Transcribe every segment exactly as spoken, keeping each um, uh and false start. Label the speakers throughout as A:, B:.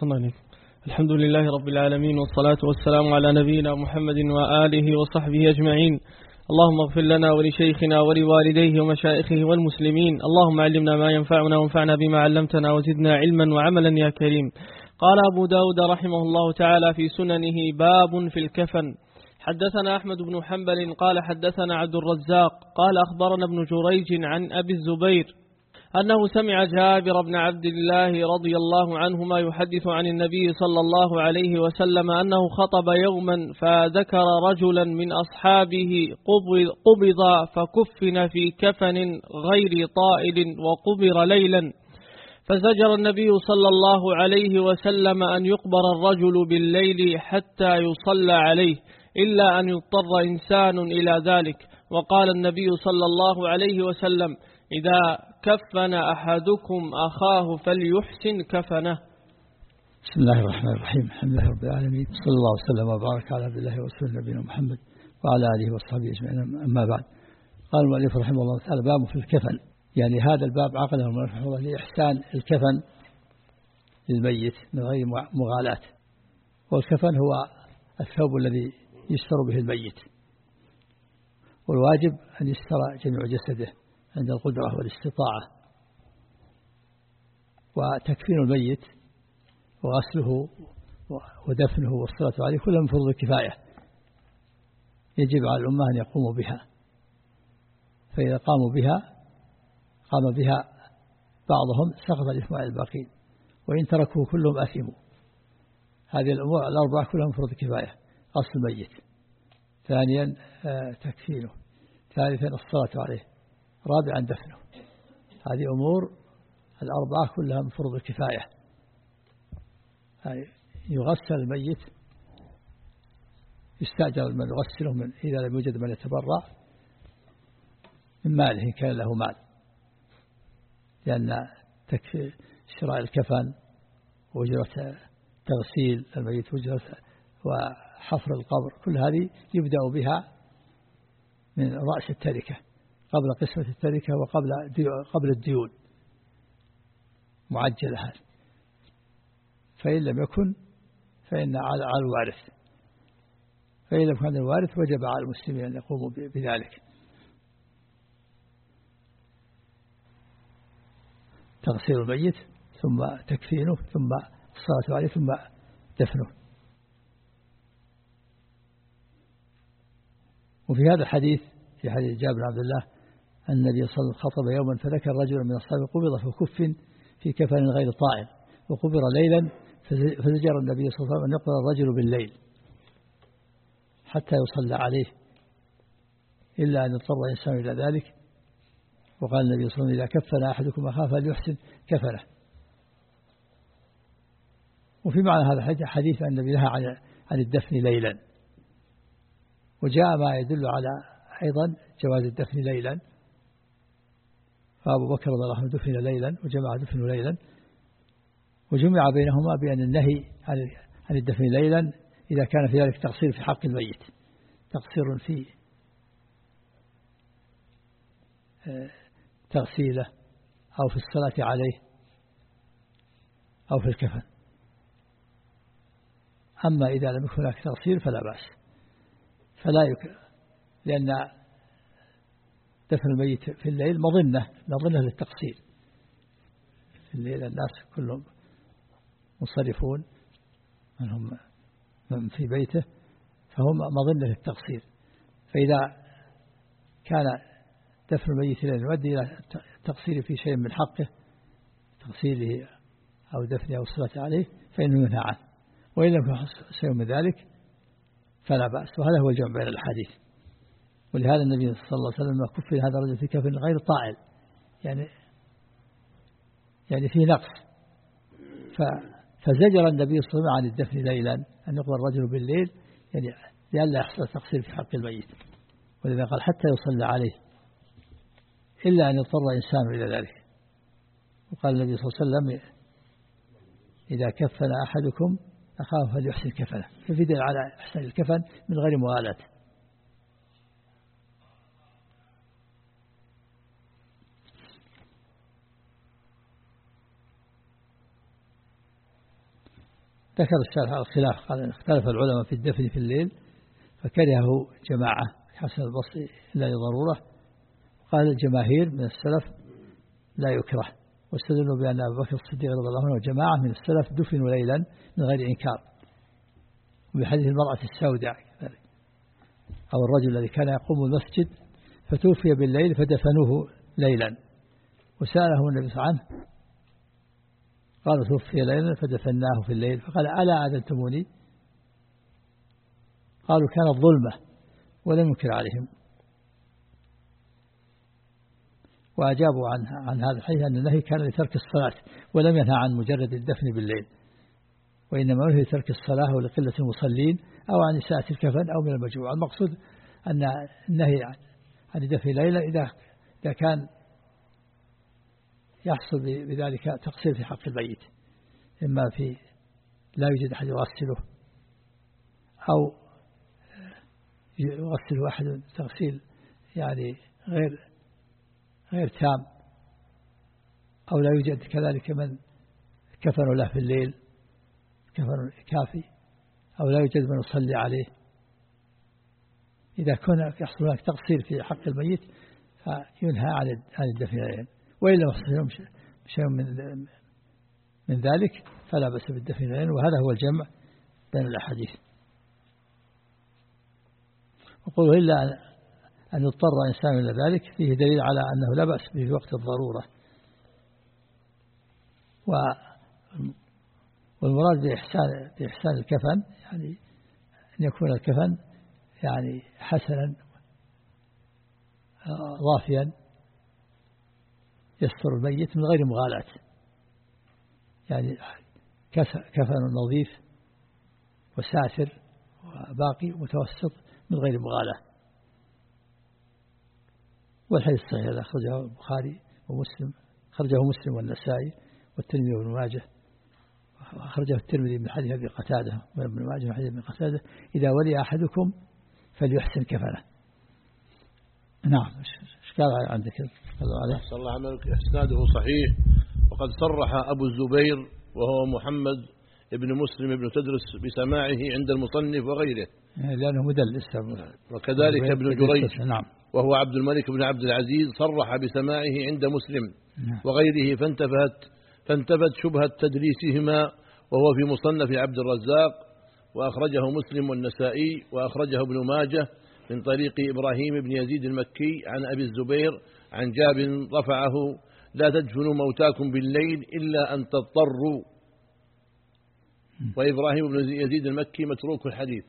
A: صلى الله عليه. الحمد لله رب العالمين، والصلاة والسلام على نبينا محمد وآله وصحبه أجمعين. اللهم اغفر لنا ولشيخنا ولوالديه ومشائخه والمسلمين. اللهم علمنا ما ينفعنا وانفعنا بما علمتنا وزدنا علما وعملا يا كريم. قال أبو داود رحمه الله تعالى في سننه: باب في الكفن. حدثنا أحمد بن حنبل قال حدثنا عبد الرزاق قال أخبرنا ابن جريج عن أبي الزبير أنه سمع جابر بن عبد الله رضي الله عنهما يحدث عن النبي صلى الله عليه وسلم أنه خطب يوما فذكر رجلا من أصحابه قبض فكفن في كفن غير طائل وقبر ليلا، فزجر النبي صلى الله عليه وسلم أن يقبر الرجل بالليل حتى يصلى عليه إلا أن يضطر إنسان إلى ذلك. وقال النبي صلى الله عليه وسلم: إذا كفن أحدكم أخاه فليحسن كفنه.
B: بسم الله الرحمن الرحيم. الحمد لله رب العالمين، صلى الله وسلم وبارك على عبد الله ورسوله نبينا محمد وعلى آله وصحبه أجمعين. أما بعد، قال المؤلف رحمه الله تعالى: باب في الكفن. يعني هذا الباب عقده المؤلف رحمه الله لإحسان الكفن للميت من غير مغالاة. والكفن هو الثوب الذي يستر به الميت، والواجب أن يستر جميع جسده عند القدرة والاستطاعة. وتكفين الميت وغسله ودفنه والصلاة عليه كلها من فروض الكفاية، يجب على الأمة أن يقوموا بها، فإذا قاموا بها قام بها بعضهم سقط الإثم على الباقين، وإن تركوه كلهم أثموا. هذه الأمور الأربعة كلها من فروض الكفاية: غسل الميت، ثانيا تكفينه، ثالثا الصلاة عليه، رابعا دفنه. هذه أمور الأربعة كلها من فروض الكفاية. يعني يغسل الميت، يستأجر من يغسله من إذا لم يوجد من يتبرع من ماله إن كان له مال، لأن تكفي شراء الكفن وأجرة تغسيل الميت وأجرة وحفر القبر، كل هذه يبدأ بها من رأس التركة قبل قسمة التركة وقبل قبل الديون معجلة هذه. فإن لم يكن فإن على الوارث، فإن لم يكن الوارث وجب على المسلمين أن يقوموا بذلك: تغسيل الميت، ثم تكفينه، ثم الصلاة عليه، ثم دفنه. وفي هذا الحديث، في حديث جابر بن عبد الله، أن النبي صلى الله عليه وسلم خطب يوما فذكر رجلا من أصحابه قبض فكفن في كفن غير طائل وقبر ليلا، فزجر النبي صلى الله عليه وسلم أن يقبر الرجل بالليل حتى يصلى عليه إلا أن يضطر إنسان إلى ذلك. وقال النبي صلى الله عليه وسلم: إذا كفن أحدكم أخاه فليحسن كفنه. وفي معنى هذا حديث أن النبي نهى عن الدفن ليلا، وجاء ما يدل على أيضا جواز الدفن ليلا، فأبو بكر رضي الله عنه دفن ليلا وجماعة دفنوا ليلا، وجمع بينهما بأن النهي عن الدفن ليلا إذا كان في ذلك تقصير في حق الميت، تقصير في تغسيله أو في الصلاة عليه أو في الكفن. أما إذا لم يكن هناك تقصير فلا بأس، فلا يك... لأن دفن الميت في الليل مظنة مظنة للتقصير. في الليل الناس كلهم منصرفون، منهم من في بيته، فهم مظنة للتقصير. فإذا كان دفن الميت لا يؤدي إلى التقصير في شيء من حقه، تغسيله أو دفنه أو الصلاة عليه، فإنه ينهى عنه. وإن لم يكن شيء من ذلك فلا بأس. وهذا هو الجمع بين الحديث. ولهذا النبي صلى الله عليه وسلم كفن هذا الرجل في كفن غير طائل، يعني يعني فيه نقص، فزجر النبي صلى الله عليه وسلم عن الدفن ليلا، أن يقبر الرجل بالليل، يعني لئلا يحصل تقصير في حق الميت. ولذا قال: حتى يصلى عليه إلا أن يضطر إنسان إلى ذلك. وقال النبي صلى الله عليه وسلم: إذا كفن أحدكم أخاه فليحسن كفنه. ففي دليل على إحسان الكفن من غير مغالاة. ذكر الشارح الخلاف، قال اختلف العلماء في الدفن في الليل فكرهه جماعة حسن البصري إلا لضرورة، قال الجماهير من السلف لا يكره، واستدلوا بأن أبو بكر الصديق رضي الله عنه وجماعة من السلف دفنوا ليلا من غير إنكار، وبحديث المرأة السوداء أو الرجل الذي كان يقوم المسجد فتوفي بالليل فدفنوه ليلا، وسأله النبي صلى الله عليه وسلم قال توفي ليلا فدفناه في الليل، فقال ألا أذنتموني؟ قالوا كانت ظلمة ولم ينكر عليهم، وأجابوا عن عن هذا الحديث أن النهي كان لترك الصلاة ولم ينهى عن مجرد الدفن بالليل، وإنما نهي ترك الصلاة ولقلة المصلين أو عن إساءة الكفن أو من المجوع. المقصود أن النهي عن الدفن ليلة إذا إذا كان يحصل بذلك تقصير في حق الميت، إما في لا يوجد أحد يغسله أو يغسله أحد تغسيل يعني غير غير تام، أو لا يوجد كذلك من كفن له في الليل كفن كافي، أو لا يوجد من يصلي عليه. إذا كان يحصل هناك تقصير في حق الميت فينهى عن الدفن، وإلا يحصل شيء من من ذلك فلا بأس بالدفن، وهذا هو الجمع بين الأحاديث. وقالوا إلا أن يضطر إنسان إلى ذلك فيه دليل على أنه لا بأس به في وقت الضرورة. والمراد بإحسان بإحسان الكفن يعني أن يكون الكفن يعني حسنا ضافيا يستر الميت من غير مغالاة، يعني كفن نظيف وساتر وباقي متوسط من غير مغالاة. والحديث الصحيح هذا أخرجه البخاري ومسلم، خرجه مسلم والنسائي والترمذي وابن ماجه، أخرجه الترمذي من حديث أبي قتادة وابن ماجه من حديث أبي قتادة إذا ولي أحدكم فليحسن كفنه. نعم. ايش قال عندك؟
C: صلى الله عليه وسلم إسناده صحيح، وقد صرح أبو الزبير وهو محمد ابن مسلم ابن تدرس بسماعه عند المصنف وغيره
B: لأنه مدلس،
C: وكذلك ابن جريج
B: نعم
C: وهو عبد الملك بن عبد العزيز صرح بسماعه عند مسلم وغيره، فانتفت فانتفت شبهة تدليسهما، وهو في مصنف عبد الرزاق، وأخرجه مسلم والنسائي، وأخرجه ابن ماجه من طريق إبراهيم بن يزيد المكي عن أبي الزبير عن جابر رفعه: لا تدفنوا موتاكم بالليل إلا أن تضطروا. وإبراهيم بن يزيد المكي متروك الحديث.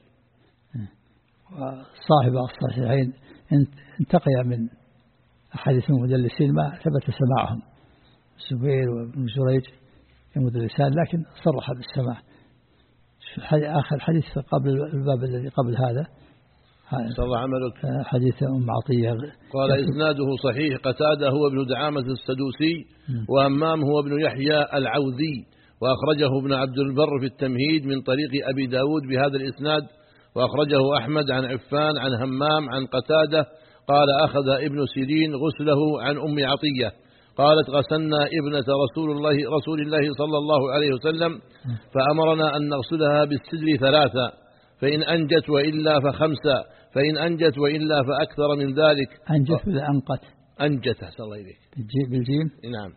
B: وصاحب الصحيحين انتقي من أحاديث المدلسين ما ثبت سماعهم، الزبير وابن جريج المدلسان، لكن صرح بالسماع. آخر حديث قبل الباب الذي قبل هذا
C: صلى الله عملك
B: حديث أم عطية
C: قال إسناده صحيح. قتادة هو ابن دعامة السدوسي، وهمام هو ابن يحيى العوذي، وأخرجه ابن عبد البر في التمهيد من طريق أبي داود بهذا الإسناد، وأخرجه أحمد عن عفان عن همام عن قتادة قال: أخذ ابن سيرين غسله عن أم عطية قالت: غسلنا ابنة رسول الله رسول الله صلى الله عليه وسلم فأمرنا أن نغسلها بالسدر ثلاثة، فإن أنجت وإلا فخمسة، فإن أنجت وإلا فأكثر من ذلك.
B: أنجت ولا أنقت؟
C: أنجت. أحسن الله إليك.
B: بالجيم.
C: نعم.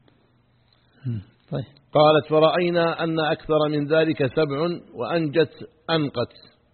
B: طيب.
C: قالت: فرأينا أن أكثر من ذلك سبع وأنجت أنقت.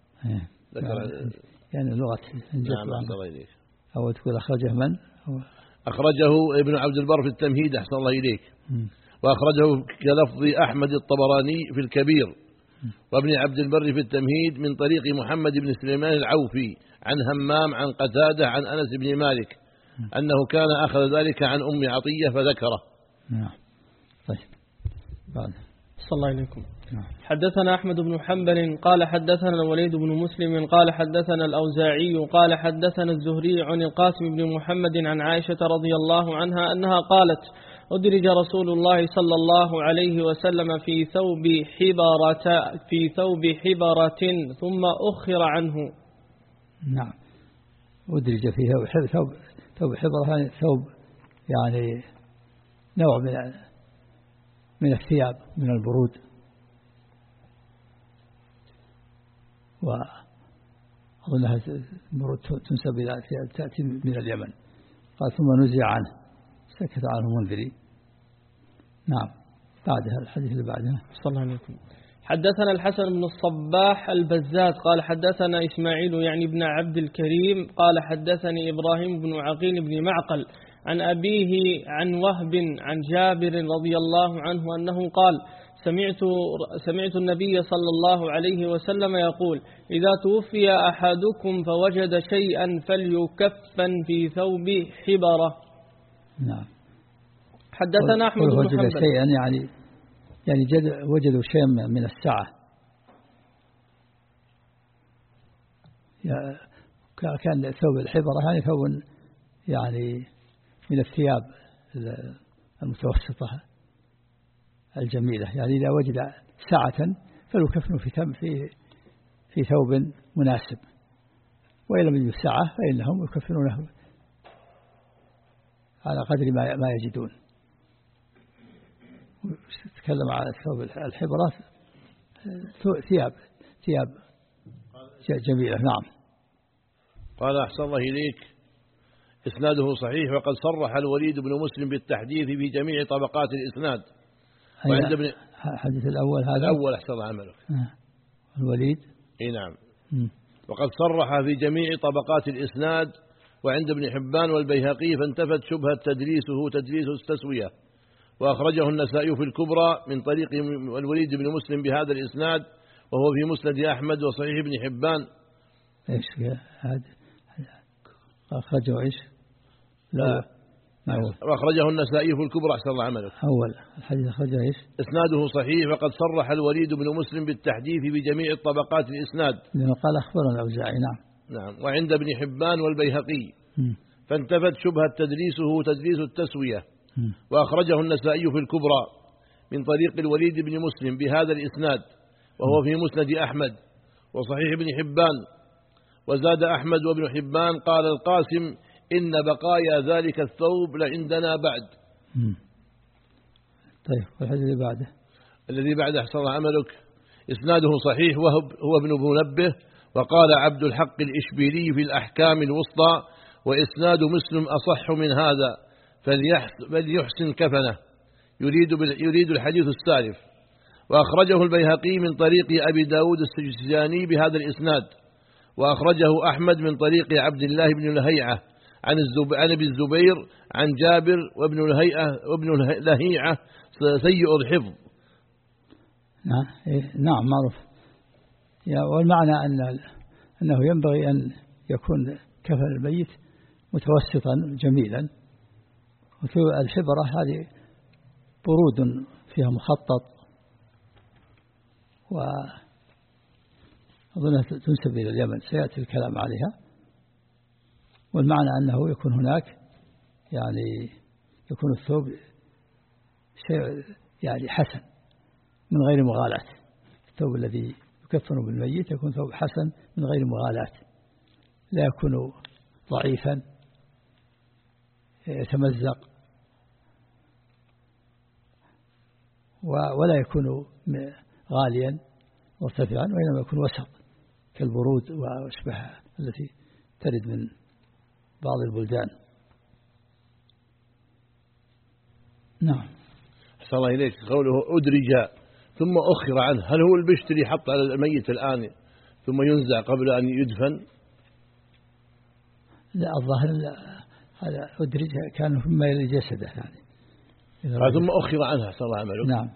B: يعني لغة أنجت.
C: نعم. أحسن الله إليك.
B: أو تقول أخرجه من؟ أو
C: أخرجه ابن عبد البر في التمهيد. أحسن الله إليك. وأخرجه كلفظ أحمد الطبراني في الكبير، وابن عبد البر في التمهيد من طريق محمد بن سليمان العوفي عن همام عن قتادة عن أنس بن مالك أنه كان أخذ ذلك عن أم عطية فذكره.
B: نعم. طيب. بعد.
A: صلى الله عليكم. حدثنا أحمد بن حنبل قال حدثنا الوليد بن مسلم قال حدثنا الأوزاعي قال حدثنا الزهري عن القاسم بن محمد عن عائشة رضي الله عنها أنها قالت: أدرج رسول الله صلى الله عليه وسلم في ثوب حبرة في ثوب حبرة ثم أخر عنه.
B: نعم. أدرج فيها ثوب ثوب حبرة، ثوب يعني نوع من من الثياب من البرود، وأظنها تنسب إلى تأتي من اليمن. قال ثم نزع عنه، سكت عنه المنذري. نعم. بعدها الحديث اللي بعدها.
A: صلى الله عليه وسلم. حدثنا الحسن بن الصباح البزاز قال حدثنا إسماعيل يعني بن عبد الكريم قال حدثني إبراهيم بن عقيل بن معقل عن أبيه عن وهب عن جابر رضي الله عنه أنه قال سمعت, سمعت النبي صلى الله عليه وسلم يقول إذا توفي أحدكم فوجد شيئا فليكفن في ثوب حبرة.
B: نعم.
A: حدثنا أحمد بن
B: وجد
A: حنبل
B: شيئا يعني يعني وجدوا شيئا من السعة، كان ثوب الحبرة يعني ثوب يعني من الثياب المتوسطة الجميلة، يعني إذا وجد سعة فليكفنوا في في في ثوب مناسب، وإن لم يجدوا سعة فإنهم يكفنونه على قدر ما ما يجدون. تكلم على ثوب الحبرة ثياب ثياب جميلة. نعم.
C: قال أحسن الله إليك إسناده صحيح، وقد صرح الوليد بن مسلم بالتحديث في جميع طبقات الإسناد. وعند ابن
B: الحديث الأول هذا
C: الأول أحسن الله عملك
B: الوليد.
C: إيه نعم. م. وقد صرح في جميع طبقات الإسناد وعند ابن حبان والبيهقي، فانتفت شبهة تدريسه تدريس التسوية. وأخرجه النسائي في الكبرى من طريق الوليد بن مسلم بهذا الإسناد، وهو في مسند أحمد وصحيح ابن حبان.
B: إيش هذا أخرجه إيش؟
C: لا وأخرجه النسائي في الكبرى أحسن الله عملك.
B: أول الحديث أخرجه إيش؟
C: إسناده صحيح، وقد صرح الوليد بن مسلم بالتحديث بجميع طبقات الإسناد،
B: لأنه قال أخبرنا الأوزاعي. نعم.
C: نعم. وعند ابن حبان والبيهقي م. فانتفت شبهة تدريسه تدريس التسوية. م. وأخرجه النسائي في الكبرى من طريق الوليد بن مسلم بهذا الإسناد، وهو في مسند أحمد وصحيح ابن حبان. وزاد أحمد وابن حبان قال القاسم إن بقايا ذلك الثوب لعندنا بعد.
B: م. طيب والحديث اللي بعده
C: الذي بعده أحسن الله عملك إسناده صحيح، وهو هو ابن منبه. وقال عبد الحق الإشبيلي في الأحكام الوسطى وإسناد مسلم أصح من هذا فليحسن كفنه، يريد يريد الحديث السالف. وأخرجه البيهقي من طريق أبي داود السجستاني بهذا الإسناد. وأخرجه أحمد من طريق عبد الله بن لهيعة عن الزب... عن ابي الزبير عن جابر وابن لهيعة وابن لهيعة سيء الحفظ.
B: نعم نعم معروف. والمعنى أن أنه ينبغي أن يكون كفن الميت متوسطا جميلا. الحبرة هذه برود فيها مخطط، وأظنها تنسب إلى اليمن، سيأتي الكلام عليها. والمعنى أنه يكون هناك يعني يكون الثوب شيء يعني حسن من غير مغالاة. الثوب الذي يكفن بالميت يكون ثوب حسن من غير مغالاة، لا يكون ضعيفا يتمزق، ولا يكون غاليا مرتفعا، وإنما يكون وسط كالبرود وأشبهها التي ترد من بعض البلدان. نعم.
C: أحسن الله إليك قوله أدرج ثم أخر عنه، هل هو البشت اللي يحط على الميت الآن ثم ينزع قبل أن يدفن؟
B: لا الظاهر هذا أدرج كان فيما يلي جسده يعني.
C: ثم أخر عنها صلى الله عليه وسلم.
B: نعم.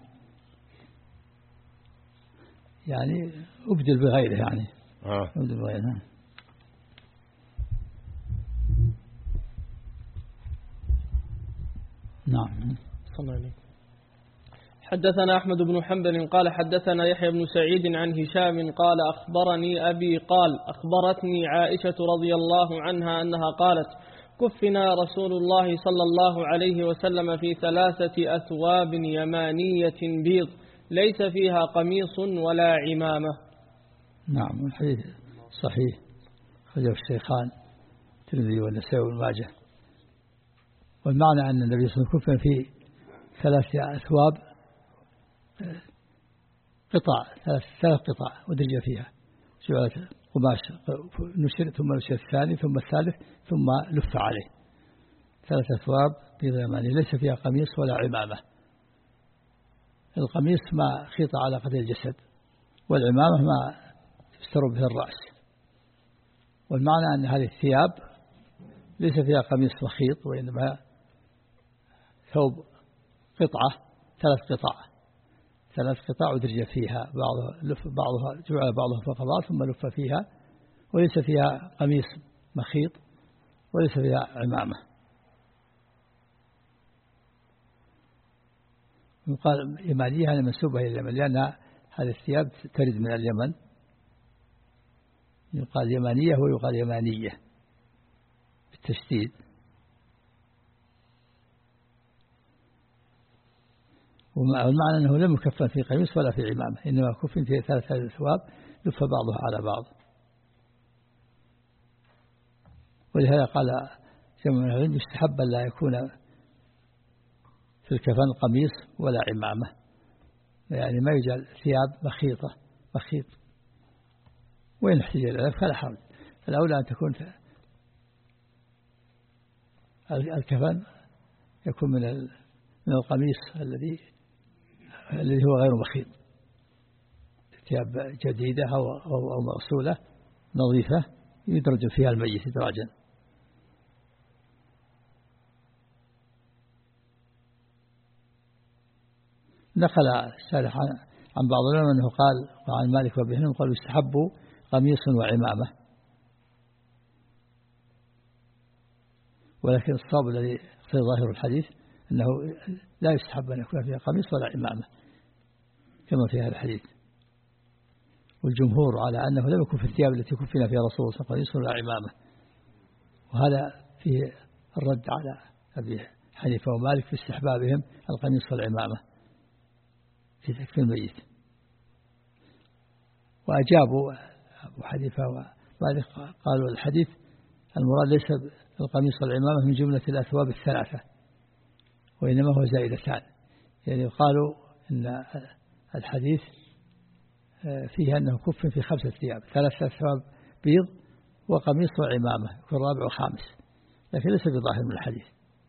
B: يعني أبدل بغيره يعني.
C: آه.
B: أبدل بغيره. نعم.
A: صلى الله عليه. حدثنا أحمد بن حنبل قال حدثنا يحيى بن سعيد عن هشام قال أخبرني أبي قال أخبرتني عائشة رضي الله عنها أنها قالت كفنا رسول الله صلى الله عليه وسلم في ثلاثة أثواب يمانية بيض ليس فيها قميص ولا عمامة.
B: نعم. الحديث صحيح، خرجه الشيخان الترمذي والنسائي وابن ماجه. والمعنى أن النبي صلى الله عليه وسلم كفن في ثلاثة أثواب، قطع ثلاث قطع ودرج فيها، جعلت قماش نشر ثم نشر الثاني ثم الثالث ثم لف عليه ثلاثة أثواب بيض يماني ليس فيها قميص ولا عمامة. القميص ما خيط على قدر الجسد، والعمامة ما تستر به الرأس. والمعنى أن هذه الثياب ليس فيها قميص وخيط، وإنما ثوب قطعة ثلاث قطع ثلاث قطع ودرج فيها بعضها لف بعضها جعل بعضها فوق بعض ثم لف فيها، وليس فيها قميص مخيط وليس فيها عمامة. يقال يمانية يعني منسوبة إلى اليمن، لأن هذه الثياب ترد من اليمن. يقال يمانية ويقال يمانية بالتشديد. والمعنى أنه لم يكفن في قميص ولا في عمامة، إنما كفن في ثلاثة أثواب لف بعضها على بعض. ولهذا قال جمع من العلم يستحب أن لا يكون في الكفن قميص ولا عمامة، يعني ما يجعل ثياب مخيطة مخيط، وإن احتاج إلى ذلك فلا حرج. فالأولى أن تكون الكفن يكون من من القميص الذي الذي هو غير مخيط، ثياب جديدة أو أو أو مغسولة نظيفة يدرج فيها الميت إدراجا. نقل الشارح عن بعض العلماء أنه قال عن مالك وابن قالوا يستحب قميص وعمامة، ولكن الصواب الذي في ظاهر الحديث أنه لا يستحب أن يكون فيها قميص ولا عمامة كما في هذا الحديث. والجمهور على أنه لم يكن في الثياب التي كفن فيها رسول الله قميص ولا عمامة، وهذا فيه الرد على أبي حنيفة ومالك في استحبابهم القميص والعمامة في تكفين الميت. وأجابوا أبو حنيفة ومالك قالوا الحديث المراد ليس القميص والعمامة من جملة الأثواب الثلاثة، وإنما هو زائدتان. يعني قالوا إن الحديث فيه أنه كف في خمسة ثياب، ثلاثة أثواب بيض وقميص وعمامة يكون رابع وخامس، لكن ليس بظاهر من الحديث.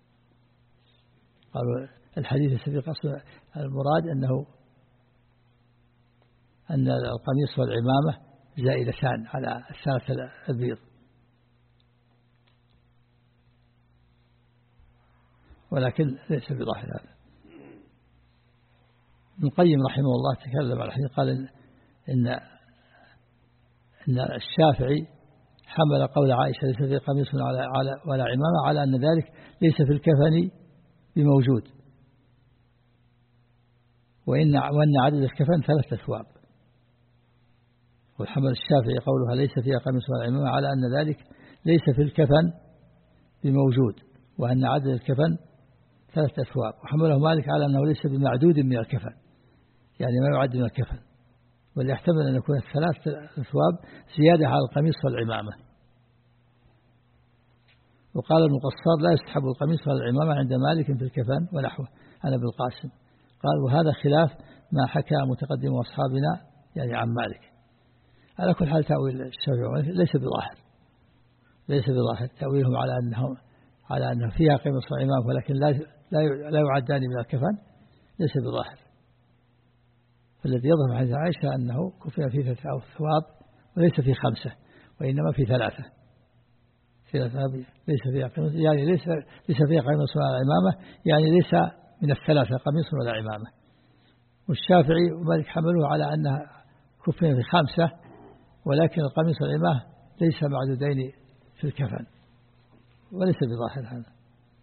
B: قالوا الحديث ليس بقصد المراد أنه أن القميص والعمامة زائدتان على الثلاثة البيض، ولكن ليس بظاهر هذا. ابن القيم رحمه الله تكلم على الحديث قال إن, إن, إن الشافعي حمل قول عائشة ليس في قميص ولا عمامة على أن ذلك ليس في الكفن بموجود، وإن, وأن عدد الكفن ثلاثة أثواب. وحمل الشافعي قولها ليس فيها قميص ولا عمامة على أن ذلك ليس في الكفن بموجود، وأن عدد الكفن ثلاثة أثواب. وحمله مالك على أنه ليس بمعدود من الكفن، يعني ما يعد من الكفن، بل يحتمل أن يكون الثلاث أثواب زيادة على القميص والعمامة. وقال المقصر لا يستحب القميص ولا العمامة عند مالك في الكفن ونحوه أنا بالقاسم. قال وهذا خلاف ما حكى متقدم أصحابنا يعني عن مالك. على كل حال تأويل الشافعي ليس بظاهر ليس بظاهر تأويلهم على أنه على أنه فيها قميص وعمامة ولكن لا لا يعدان من الكفن ليس بظاهر. فالذي يظهر حديث عائشة أنه كفن في ثلاثة أثواب وليس في خمسة، وإنما في ثلاثة ثلاثة ليس فيها قميص، يعني ليس ليس فيها قميص ولا عمامة، يعني ليس من الثلاثة قميص ولا عمامة. والشافعي ومالك حملوه على أنها كفن في خمسة، ولكن القميص والعمامة ليس معدودين في الكفن، وليس بظاهر هذا.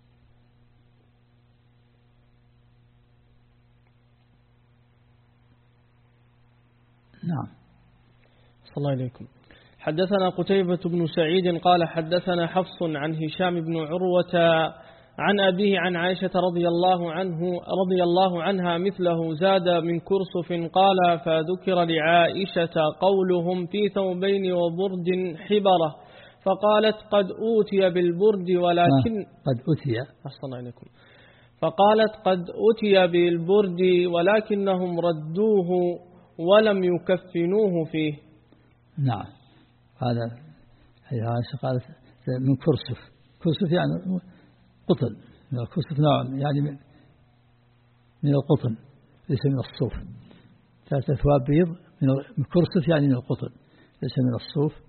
B: نعم.
A: صلى الله عليكم. حدثنا قتيبة بن سعيد قال حدثنا حفص عن هشام بن عروة عن أبيه عن عائشة رضي الله عنه رضي الله عنها مثله زاد من كرسف قال فذكر لعائشة قولهم في ثوبين وبرد حبرة فقالت قد أوتي بالبرد ولكن
B: قد أوتي
A: أحسن عليكم فقالت قد أوتي بالبرد ولكنهم ردوه ولم يكفنوه فيه.
B: نعم. هذا هي عائشة قالت من كرسف. كرسف يعني قطن، من الكرسف نوع يعني من من القطن ليس من الصوف. ثلاثة أثواب بيض من كرسف يعني من القطن ليس من الصوف.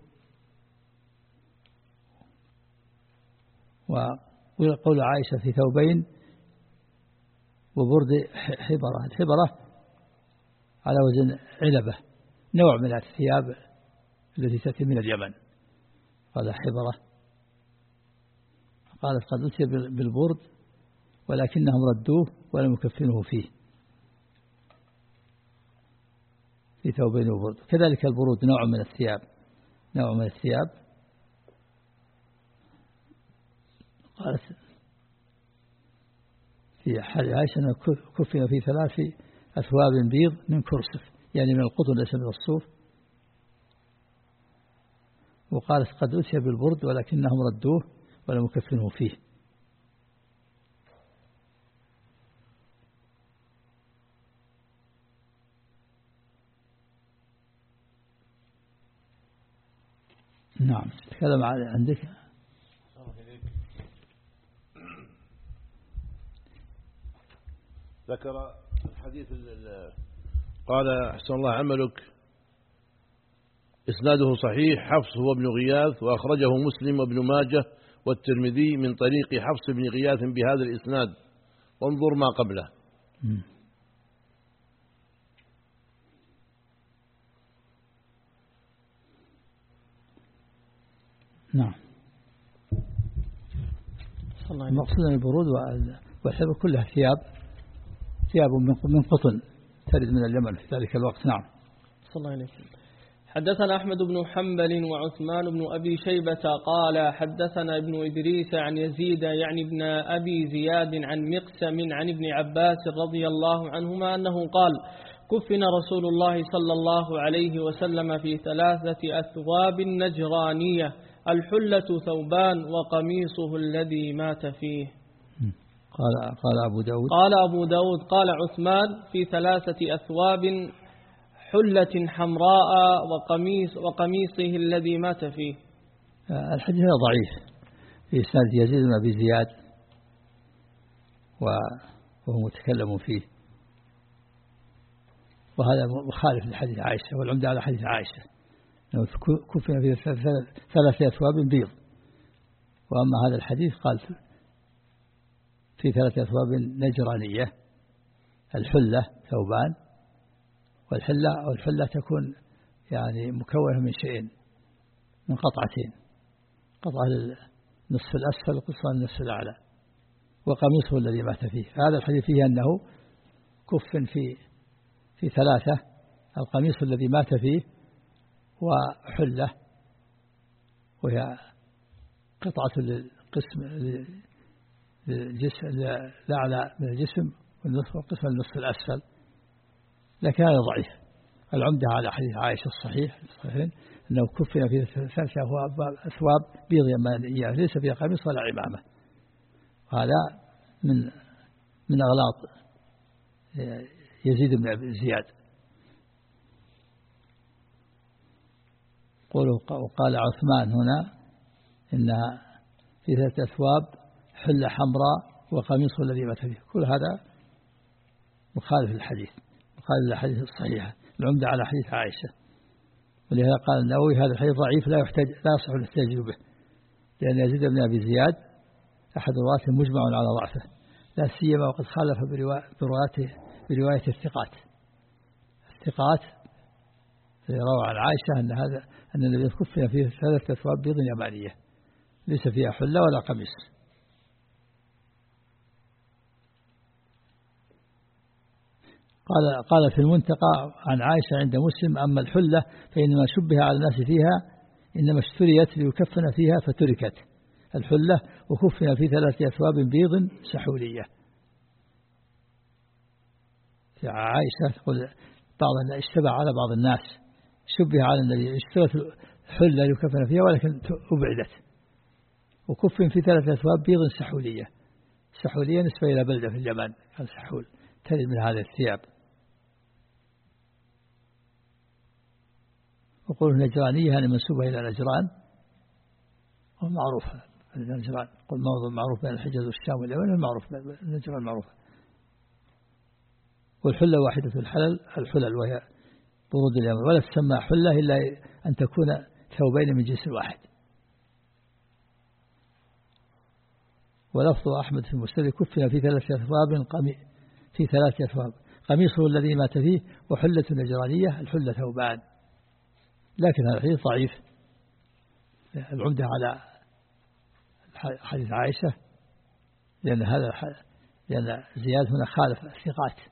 B: وقول عائشة في ثوبين وبرد حبرة. الحبرة على وزن علبة، نوع من الثياب التي تأتي من اليمن. قال حبرة. قالت قد أتي بالبرد ولكنهم ردوه ولم يكفنوه فيه، في ثوبين وبرد. كذلك البرود نوع من الثياب، نوع من الثياب. قالت في حال عائشة كفن في ثلاث أثواب بيض من كرسف يعني من القطن ليس من الصوف. وقالت قد أتي بالبرد ولكنهم ردوه ولم يكفنوه فيه. نعم. تكلم عندك.
C: ذكر الحديث قال أحسن الله عملك إسناده صحيح. حفص هو ابن غياث وأخرجه مسلم وابن ماجه والترمذي من طريق حفص بن غياث بهذا الإسناد، وانظر ما قبله. م.
B: نعم. المقصود البرود والحبر كلها ثياب ثياب من قطن ترد من اليمن في ذلك الوقت. نعم.
A: صلى الله عليه وسلم. حدثنا أحمد بن حنبل وعثمان بن أبي شيبة قال حدثنا ابن إدريس عن يزيد يعني ابن أبي زياد عن مقسم عن ابن عباس رضي الله عنهما أنه قال كفن رسول الله صلى الله عليه وسلم في ثلاثة أثواب نجرانية، الحلة ثوبان وقميصه الذي مات فيه.
B: قال قال أبو داود
A: قال أبو داود قال عثمان في ثلاثة أثواب حلة حمراء وقميص وقميصه الذي مات فيه.
B: الحديث ضعيف في إسناد يزيد بن أبي زياد وهو متكلم فيه، وهذا مخالف لحديث عائشة، والعمدة على حديث عائشة أنه كفن في ثلاثة أثواب بيض، وأما هذا الحديث قال في ثلاثة أثواب نجرانية، الحلة ثوبان، والحلة أو الحلة تكون يعني مكونة من شيئين، من قطعتين، قطعة النصف الأسفل وقطعة النصف الأعلى، وقميصه الذي مات فيه. هذا الحديث فيه أنه كفن في في ثلاثة، القميص الذي مات فيه وحلة وهي قطعة للقسم للجسم الأعلى من الجسم والنصف وقسم النصف الأسفل، لكن هذا ضعيف. العمدة على حديث عائشة الصحيح الصحيحين أنه كفن في ثلاثة أثواب بيض يمانية ليس فيها قميص ولا عمامة. هذا من من أغلاط يزيد بن أبي زياد. وقال عثمان هنا إنها في ثلاثة أثواب حلة حمراء وقميصه الذي مات فيه. كل هذا مخالف الحديث، مخالف الحديث الصحيحة، العمدة على حديث عائشة. ولهذا قال النووي هذا الحديث ضعيف لا يحتاج لا يصح الاحتجاج به، لأن يزيد بن أبي زياد أحد رواته مجمع على ضعفه، لا سيما وقد خالف بروايته برواية الثقات. الثقات روى عن عائشة أن هذا أن الذي كفن فيه ثلاثة أثواب بيض يمانية ليس فيها حلة ولا قميص. قال قال في المنتقى عن عائشة عند مسلم أما الحلة فإنما شبه على الناس فيها إنما اشتريت ليكفن فيها فتركت الحلة وكفن في ثلاثة أثواب بيض سحولية. عائشة تقول بعض الناس اشتبه على بعض الناس، شبه على النبي اشترت الحلة ليكفن فيها ولكن أبعدت، وكفن في ثلاثة أثواب بيض سحولية. سحولية نسبة إلى بلدة في اليمن كان سحول ترد من هذه الثياب. يقول نجرانية يعني منسوبة إلى نجران، ومعروف نجران، قل موضوع معروف بين الحجاز والشام واليمن، المعروف نجران المعروف. والحلة واحدة في الحلل الحلل وهي برود اليمن، ولا تسمى حلة إلا أن تكون ثوبين من جنس واحد. ولفظ أحمد في المسند كفنا في ثلاثة أثواب قمي في ثلاثة أثواب قميصه الذي مات فيه وحلة نجرانية الحلة ثوبان. لكن هذا الحديث ضعيف، العمدة على حديث عائشة، لأن هذا لأن زياد هنا خالف الثقات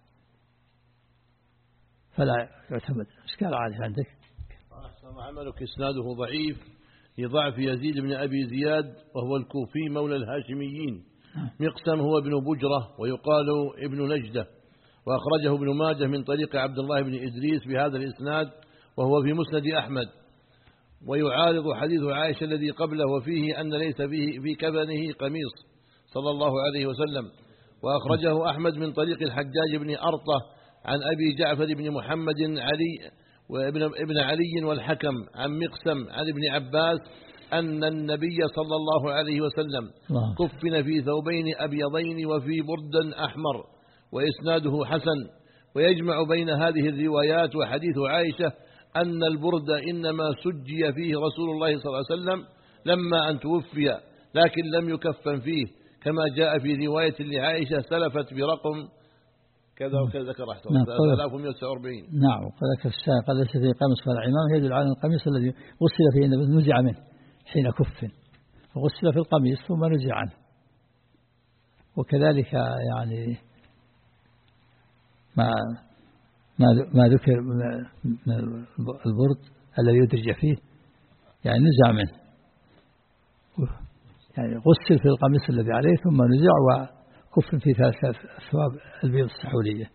B: فلا يعتمد. إشكال عادي عندك.
C: أحسن عملك إسناده ضعيف لضعف يزيد بن أبي زياد وهو الكوفي مولى الهاشميين. مقسم هو ابن بجرة ويقال ابن نجدة، وأخرجه ابن ماجه من طريق عبد الله بن إدريس بهذا الإسناد وهو في مسند أحمد. ويعارض حديث عائشة الذي قبله وفيه أن ليس فيه في كفنه قميص صلى الله عليه وسلم. وأخرجه أحمد من طريق الحجاج بن أرطة عن أبي جعفر بن محمد علي وابن ابن علي والحكم عن مقسم عن ابن عباس أن النبي صلى الله عليه وسلم كفن في ثوبين أبيضين وفي برد أحمر، وإسناده حسن. ويجمع بين هذه الروايات وحديث عائشة أن البرد إنما سجي فيه رسول الله صلى الله عليه وسلم لما أن توفي، لكن لم يكفن فيه، كما جاء في رواية لعائشة سلفت برقم كذا وكذا ذكر ثلاثة آلاف ومئة وتسعة وأربعين.
B: نعم. وذكر الشاهد قد ليس فيه قميص ولا عمامة يدل على القميص الذي غسل فيه نزع منه حين كفن، وغسل في القميص ثم نزع عنه. وكذلك يعني ما ما ما ذكر من البرد الذي يدرج فيه يعني نزع منه، يعني غسل في القميص الذي عليه ثم نزع وكفن في ثلاثة أثواب البيض السحولية،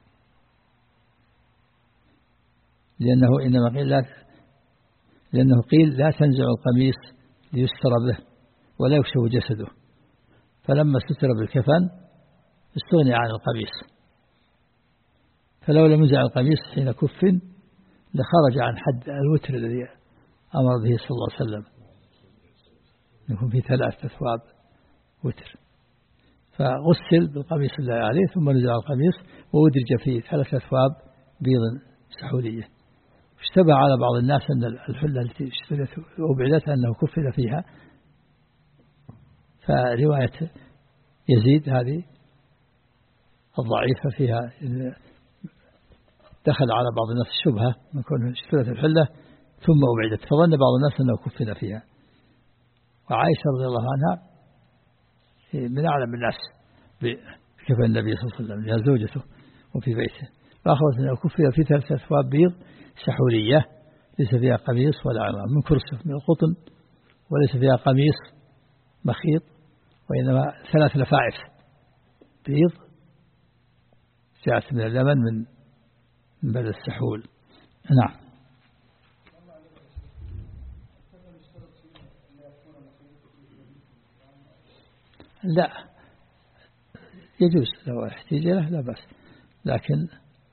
B: لأنه إنما قيل لا لأنه قيل لا تنزع القميص ليستر به ولا يكشف جسده، فلما ستر بالكفن استغني عن القميص، فلو لم ينزع القميص حين كفن لخرج عن حد الوتر الذي أمر به صلى الله عليه وسلم، يكون في ثلاثة أثواب وتر. فغسل بالقميص الذي عليه ثم نزع القميص وودرج فيه ثلاثة أثواب بيض سحولية. اشتبه على بعض الناس أن الحلة التي اشتريت وبعدت أنه كفن فيها، فرواية يزيد هذه الضعيفة فيها دخل على بعض الناس الشبهة من كونه اشتريت الحلة ثم أبعدت، فظن بعض الناس أنه كفن فيها. وعائشة رضي الله عنها من أعلم الناس بكفن النبي صلى الله عليه وسلم، لها زوجته وفي بيته، فأخذت أنه كفن في ثلاثة أثواب بيض سحولية ليس فيها قميص ولا عمام، من كرسف من القطن، وليس فيها قميص مخيط، وإنما ثلاث لفائف بيض جاءت من اليمن من من بلد السحول. نعم. لا يجوز لو احتاج له لا بأس، لكن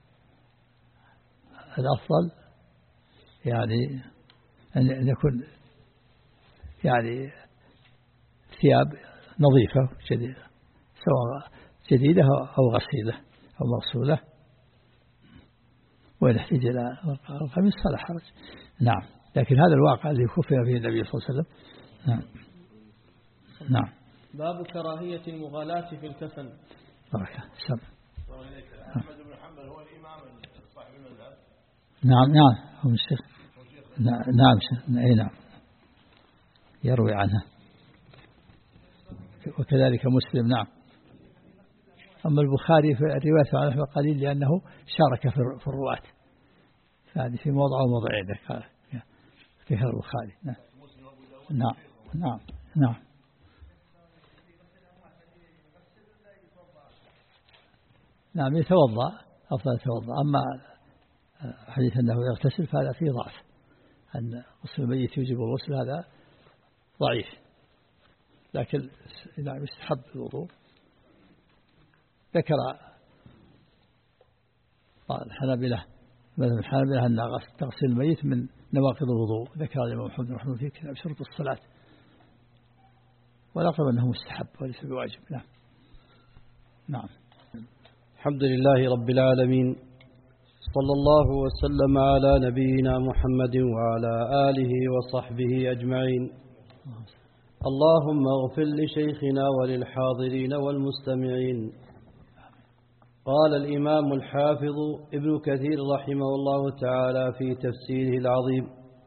B: الأفضل يعني أن يكون يعني ثياب نظيفة جديدة، سواء جديدة أو غسيلة أو مغسولة، وإن احتاج إلى القميص فلا حرج. نعم. لكن هذا الواقع اللي كفر فيه النبي صلى الله عليه وسلم. نعم. نعم.
A: باب كراهية المغالاة في الكفن.
B: بركة. سم.
C: أحمد بن حنبل هو الإمام صاحب المذهب.
B: نعم نعم هو الشيخ. نعم أي نعم يروي عنها، وكذلك مسلم. نعم. أما البخاري في الرواية عنه قليل لأنه شارك في الرواة، فهذه في موضع وموضعين فيها البخاري. نعم نعم نعم نعم. نعم يتوضأ، أفضل يتوضأ. أما حديث أنه يغتسل فهذا فيه ضعف، أن غسل الميت يجب الغسل هذا ضعيف، لكن إذا يستحب الوضوء. ذكر الحنابلة مذهب الحنابلة أن تغسيل الميت من نواقض الوضوء، ذكر الإمام محمد رحمه الله في كتاب شروط الصلاة، والأقرب أنه مستحب وليس بواجب. نعم. نعم.
D: الحمد لله رب العالمين، صلى الله وسلم على نبينا محمد وعلى آله وصحبه أجمعين. اللهم اغفر لشيخنا وللحاضرين والمستمعين. قال الإمام الحافظ ابن كثير رحمه الله تعالى في تفسيره العظيم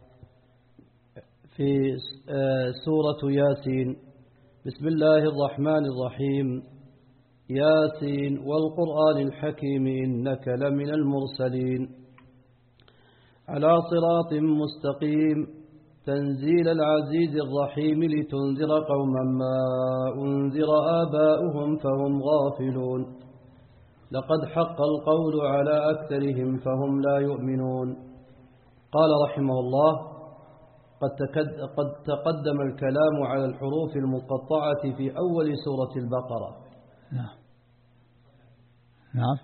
D: في سورة ياسين: بسم الله الرحمن الرحيم، ياسين والقرآن الحكيم إنك لمن المرسلين على صراط مستقيم تنزيل العزيز الرحيم لتنذر قوما ما أنذر آباؤهم فهم غافلون لقد حق القول على أكثرهم فهم لا يؤمنون. قال رحمه الله: قد تقدم الكلام على الحروف المقطعة في أول سورة البقرة.
B: نعم. نعم.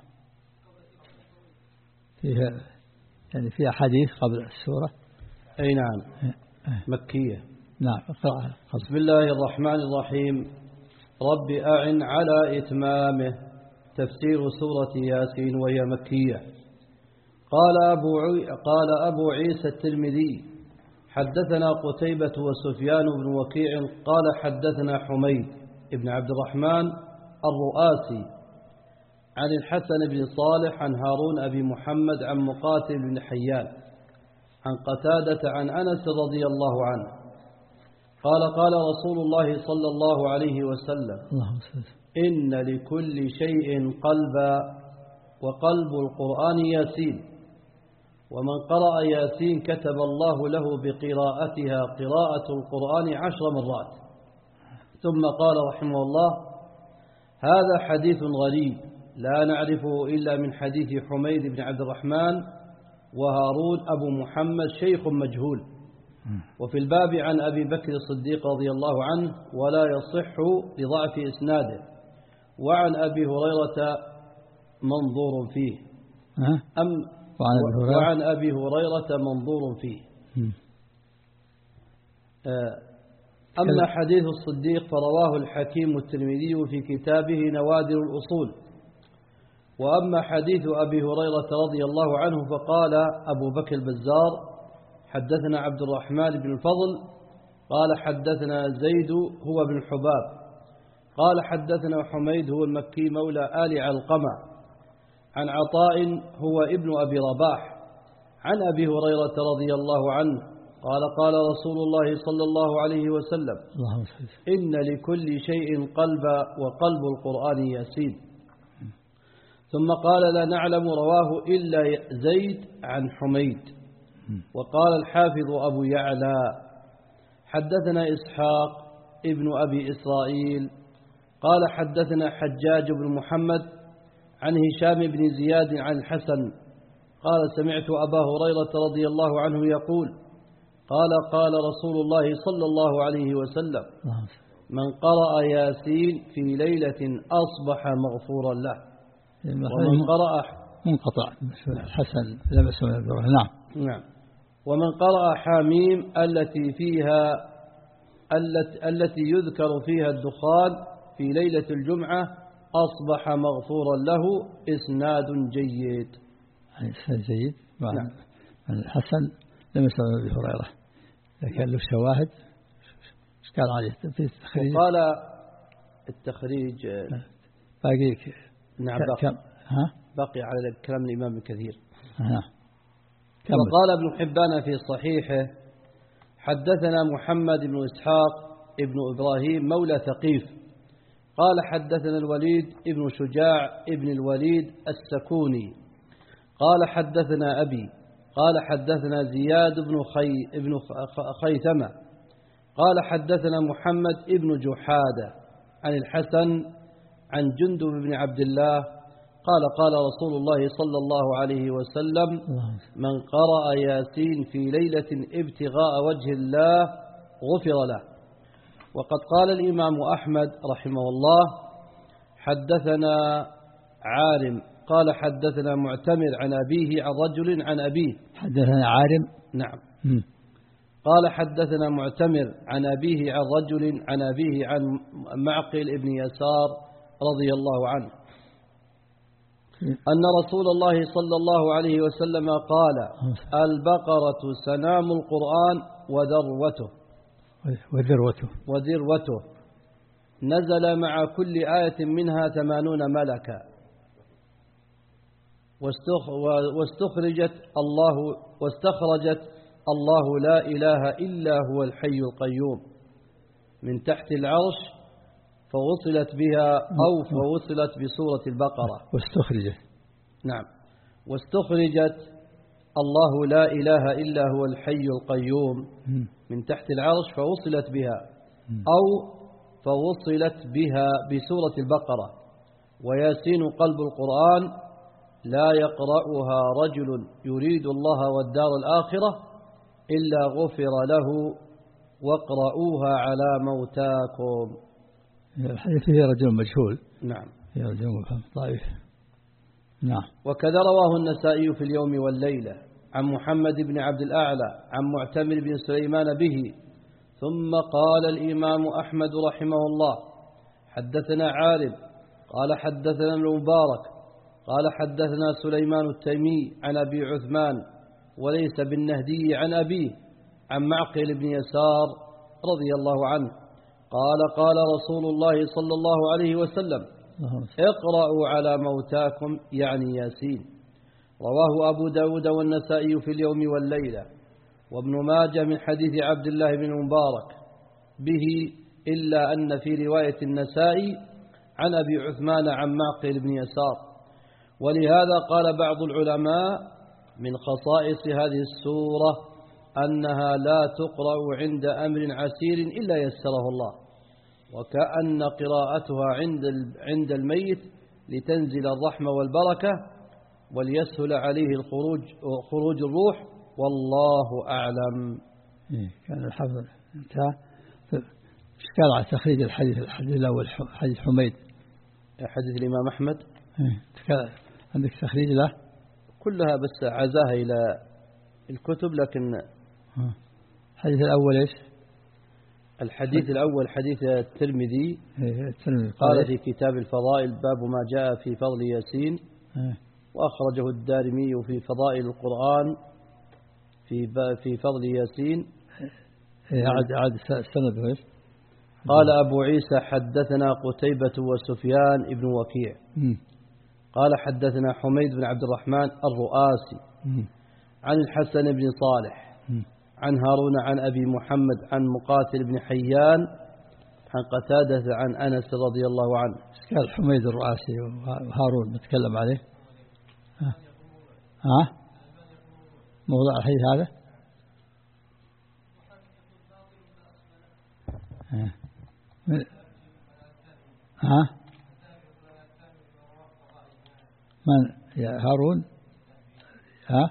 B: فيها يعني فيها حديث قبل السورة.
D: أي نعم، مكية.
B: نعم.
D: بسم الله الرحمن الرحيم. رب أعن على إتمامه. تفسير سورة ياسين وهي مكية. قال أبو, عي... قال أبو عيسى الترمذي: حدثنا قتيبة وسفيان بن وكيع قال حدثنا حميد بن عبد الرحمن الرؤاسي عن الحسن بن صالح عن هارون أبي محمد عن مقاتل بن حيان عن قتادة عن أنس رضي الله عنه قال: قال رسول الله صلى الله عليه وسلم: إن لكل شيء قلبا وقلب القرآن ياسين، ومن قرأ ياسين كتب الله له بقراءتها قراءة القرآن عشر مرات. ثم قال رحمه الله: هذا حديث غريب لا نعرفه إلا من حديث حميد بن عبد الرحمن وهارون أبو محمد شيخ مجهول، وفي الباب عن أبي بكر الصديق رضي الله عنه ولا يصح لضعف إسناده، وعن أبي هريرة منظور فيه. أم وعن أبي هريرة منظور فيه. أما حديث الصديق فرواه الحكيم الترمذي في كتابه نوادر الأصول. وأما حديث أبي هريرة رضي الله عنه فقال أبو بكر البزار: حدثنا عبد الرحمن بن الفضل قال حدثنا زيد هو بن حباب قال حدثنا حميد هو المكي مولى آل علقمة عن عطاء هو ابن أبي رباح عن أبي هريرة رضي الله عنه قال: قال رسول الله صلى الله عليه وسلم: إن لكل شيء قلبا وقلب القرآن ياسين. ثم قال: لا نعلم رواه إلا زيد عن حميد. وقال الحافظ أبو يعلى: حدثنا إسحاق ابن أبي إسرائيل قال حدثنا حجاج بن محمد عن هشام بن زياد عن الحسن قال: سمعت أبا هريرة رضي الله عنه يقول: قال: قال رسول الله صلى الله عليه وسلم: من قرأ ياسين في ليلة أصبح مغفورا له. ومن قرأ
B: منقطع الحسن لم يسمع البره. نعم.
D: نعم. ومن قرأ حاميم التي فيها التي, التي يذكر فيها الدخان في ليلة الجمعة أصبح مغفورا له. إسناد جيد.
B: إسناد جيد.
D: نعم.
B: الحسن لم يسمع أبي هريرة لكن له شواهد. ايش قال عليه في التخريج؟
D: قال التخريج
B: باقي.
D: نعم.
B: كم ها
D: بقي على كلام الإمام ابن كثير.
B: ها.
D: وقال ابن حبان في صحيحه: حدثنا محمد بن إسحاق ابن إبراهيم مولى ثقيف قال حدثنا الوليد ابن شجاع ابن الوليد السكوني قال حدثنا أبي قال حدثنا زياد بن خي ابن خيثمة قال حدثنا محمد ابن جحادة عن الحسن عن جندب بن عبد الله قال: قال رسول الله صلى الله عليه وسلم: من قرأ ياسين في ليلة ابتغاء وجه الله غفر له. وقد قال الإمام أحمد رحمه الله: حدثنا عارم قال حدثنا معتمر عن أبيه عن رجل عن أبيه.
B: حدثنا عارم.
D: نعم.
B: م.
D: قال حدثنا معتمر عن أبيه عن رجل عن أبيه عن معقل ابن يسار رضي الله عنه أن رسول الله صلى الله عليه وسلم قال: البقرة سنام القرآن وذروته
B: وذروته
D: وذروته نزل مع كل آية منها ثمانون ملكا واستخرجت الله واستخرجت الله لا إله إلا هو الحي القيوم من تحت العرش فوصلت بها أو فوصلت بسورة البقرة.
B: واستخرجت.
D: نعم. واستخرجت الله لا إله إلا هو الحي القيوم من تحت العرش فوصلت بها أو فوصلت بها بسورة البقرة. وياسين قلب القرآن لا يقرأها رجل يريد الله والدار الآخرة إلا غفر له واقرؤوها على موتاكم.
B: الحديث فيه رجل مجهول.
D: نعم.
B: يا رجل طائف. نعم.
D: وكذا رواه النسائي في اليوم والليلة عن محمد بن عبد الأعلى عن معتمر بن سليمان به. ثم قال الإمام أحمد رحمه الله: حدثنا عارم قال حدثنا المبارك قال حدثنا سليمان التيمي عن أبي عثمان وليس بالنهدي عن أبيه عن معقل بن يسار رضي الله عنه قال: قال رسول الله صلى الله عليه وسلم: اقرأوا على موتاكم، يعني ياسين. رواه أبو داود والنسائي في اليوم والليلة وابن ماجه من حديث عبد الله بن مبارك به، إلا أن في رواية النسائي عن أبي عثمان عن معقل بن يسار. ولهذا قال بعض العلماء: من خصائص هذه السورة أنها لا تقرأ عند أمر عسير إلا يسره الله، وكأن قراءتها عند عند الميت لتنزل الرحمة والبركة وليسهل عليه الخروج خروج الروح، والله أعلم.
B: كان الحفظ انتهى. إشكال على تخريج الحديث الحديث الأول حديث حميد
D: حديث الإمام أحمد.
B: عندك تخريج له؟
D: كلها بس عزاها إلى الكتب، لكن
B: الحديث الأول إيش؟
D: الحديث الأول حديث الترمذي.
B: الترمذي
D: قال في كتاب الفضائل: باب ما جاء في فضل ياسين. وأخرجه الدارمي في فضائل القرآن في في فضل ياسين.
B: عاد عاد السند إيش؟
D: قال أبو عيسى: حدثنا قتيبة وسفيان ابن وكيع. قال حدثنا حميد بن عبد الرحمن الرؤاسي عن الحسن بن صالح عن هارون عن أبي محمد عن مقاتل بن حيان عن قتادة عن أنس رضي الله عنه.
B: قال حميد الرؤاسي وهارون نتكلم عليه. ها ها موضوع الحديث هذا. ها ها من يا هارون؟ ها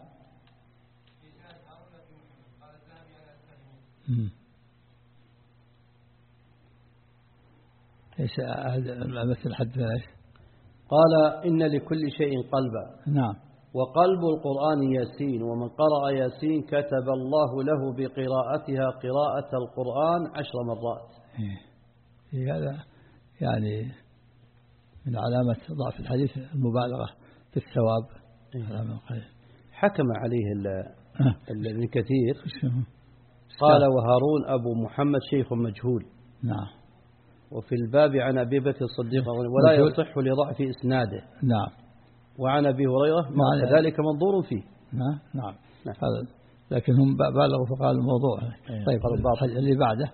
B: ايش هذا مثل حد ايش؟
D: قال: إن لكل شيء قلبا.
B: نعم.
D: وقلب القرآن ياسين، ومن قرأ ياسين كتب الله له بقراءتها قراءة القرآن عشر مرات.
B: إيه هذا يعني من علامة ضعف الحديث المبالغة في الثواب.
D: إيه. حكم عليه ابن كثير قال: وهارون أبو محمد شيخ مجهول.
B: نعم.
D: وفي الباب عن أبي بكر الصديق ولا يصح لضعف إسناده.
B: نعم.
D: وعن أبي هريرة ما كذلك منظور فيه.
B: نعم. نعم. هذا لكن هم بالغوا فقال الموضوع. طيب اللي بعده.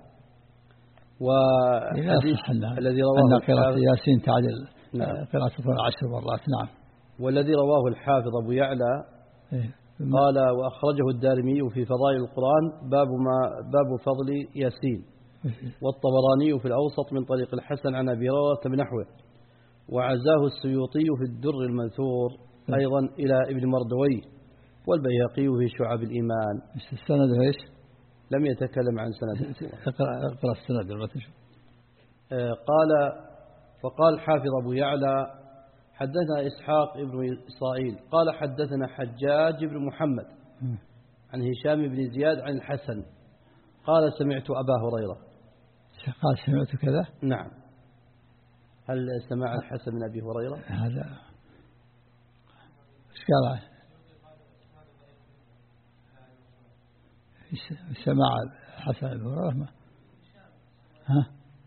D: والحديث الذي رواه
B: أن قراءة ياسين تعدل قراءة عشر مرات. نعم.
D: والذي رواه الحافظ أبو يعلى قال: وأخرجه الدارمي في فضائل القرآن باب ما باب فضل ياسين، والطبراني في الأوسط من طريق الحسن عن أبي هريرة بنحوه، وعزاه السيوطي في الدر المنثور أيضا إلى ابن مردويه، والبيهقي في شعب الإيمان.
B: السند ايش؟
D: لم يتكلم عن سند.
B: اقرأ السند.
D: قال: فقال الحافظ أبو يعلى: حدثنا إسحاق ابن إسرائيل قال حدثنا حجاج بن محمد عن هشام بن زياد عن الحسن قال سمعت أبا هريرة.
B: قال سمعت كذا.
D: نعم. هل سمع الحسن من أبي هريرة؟
B: هذا ايش قال؟ سمع الحسن أبي هريرة. ها؟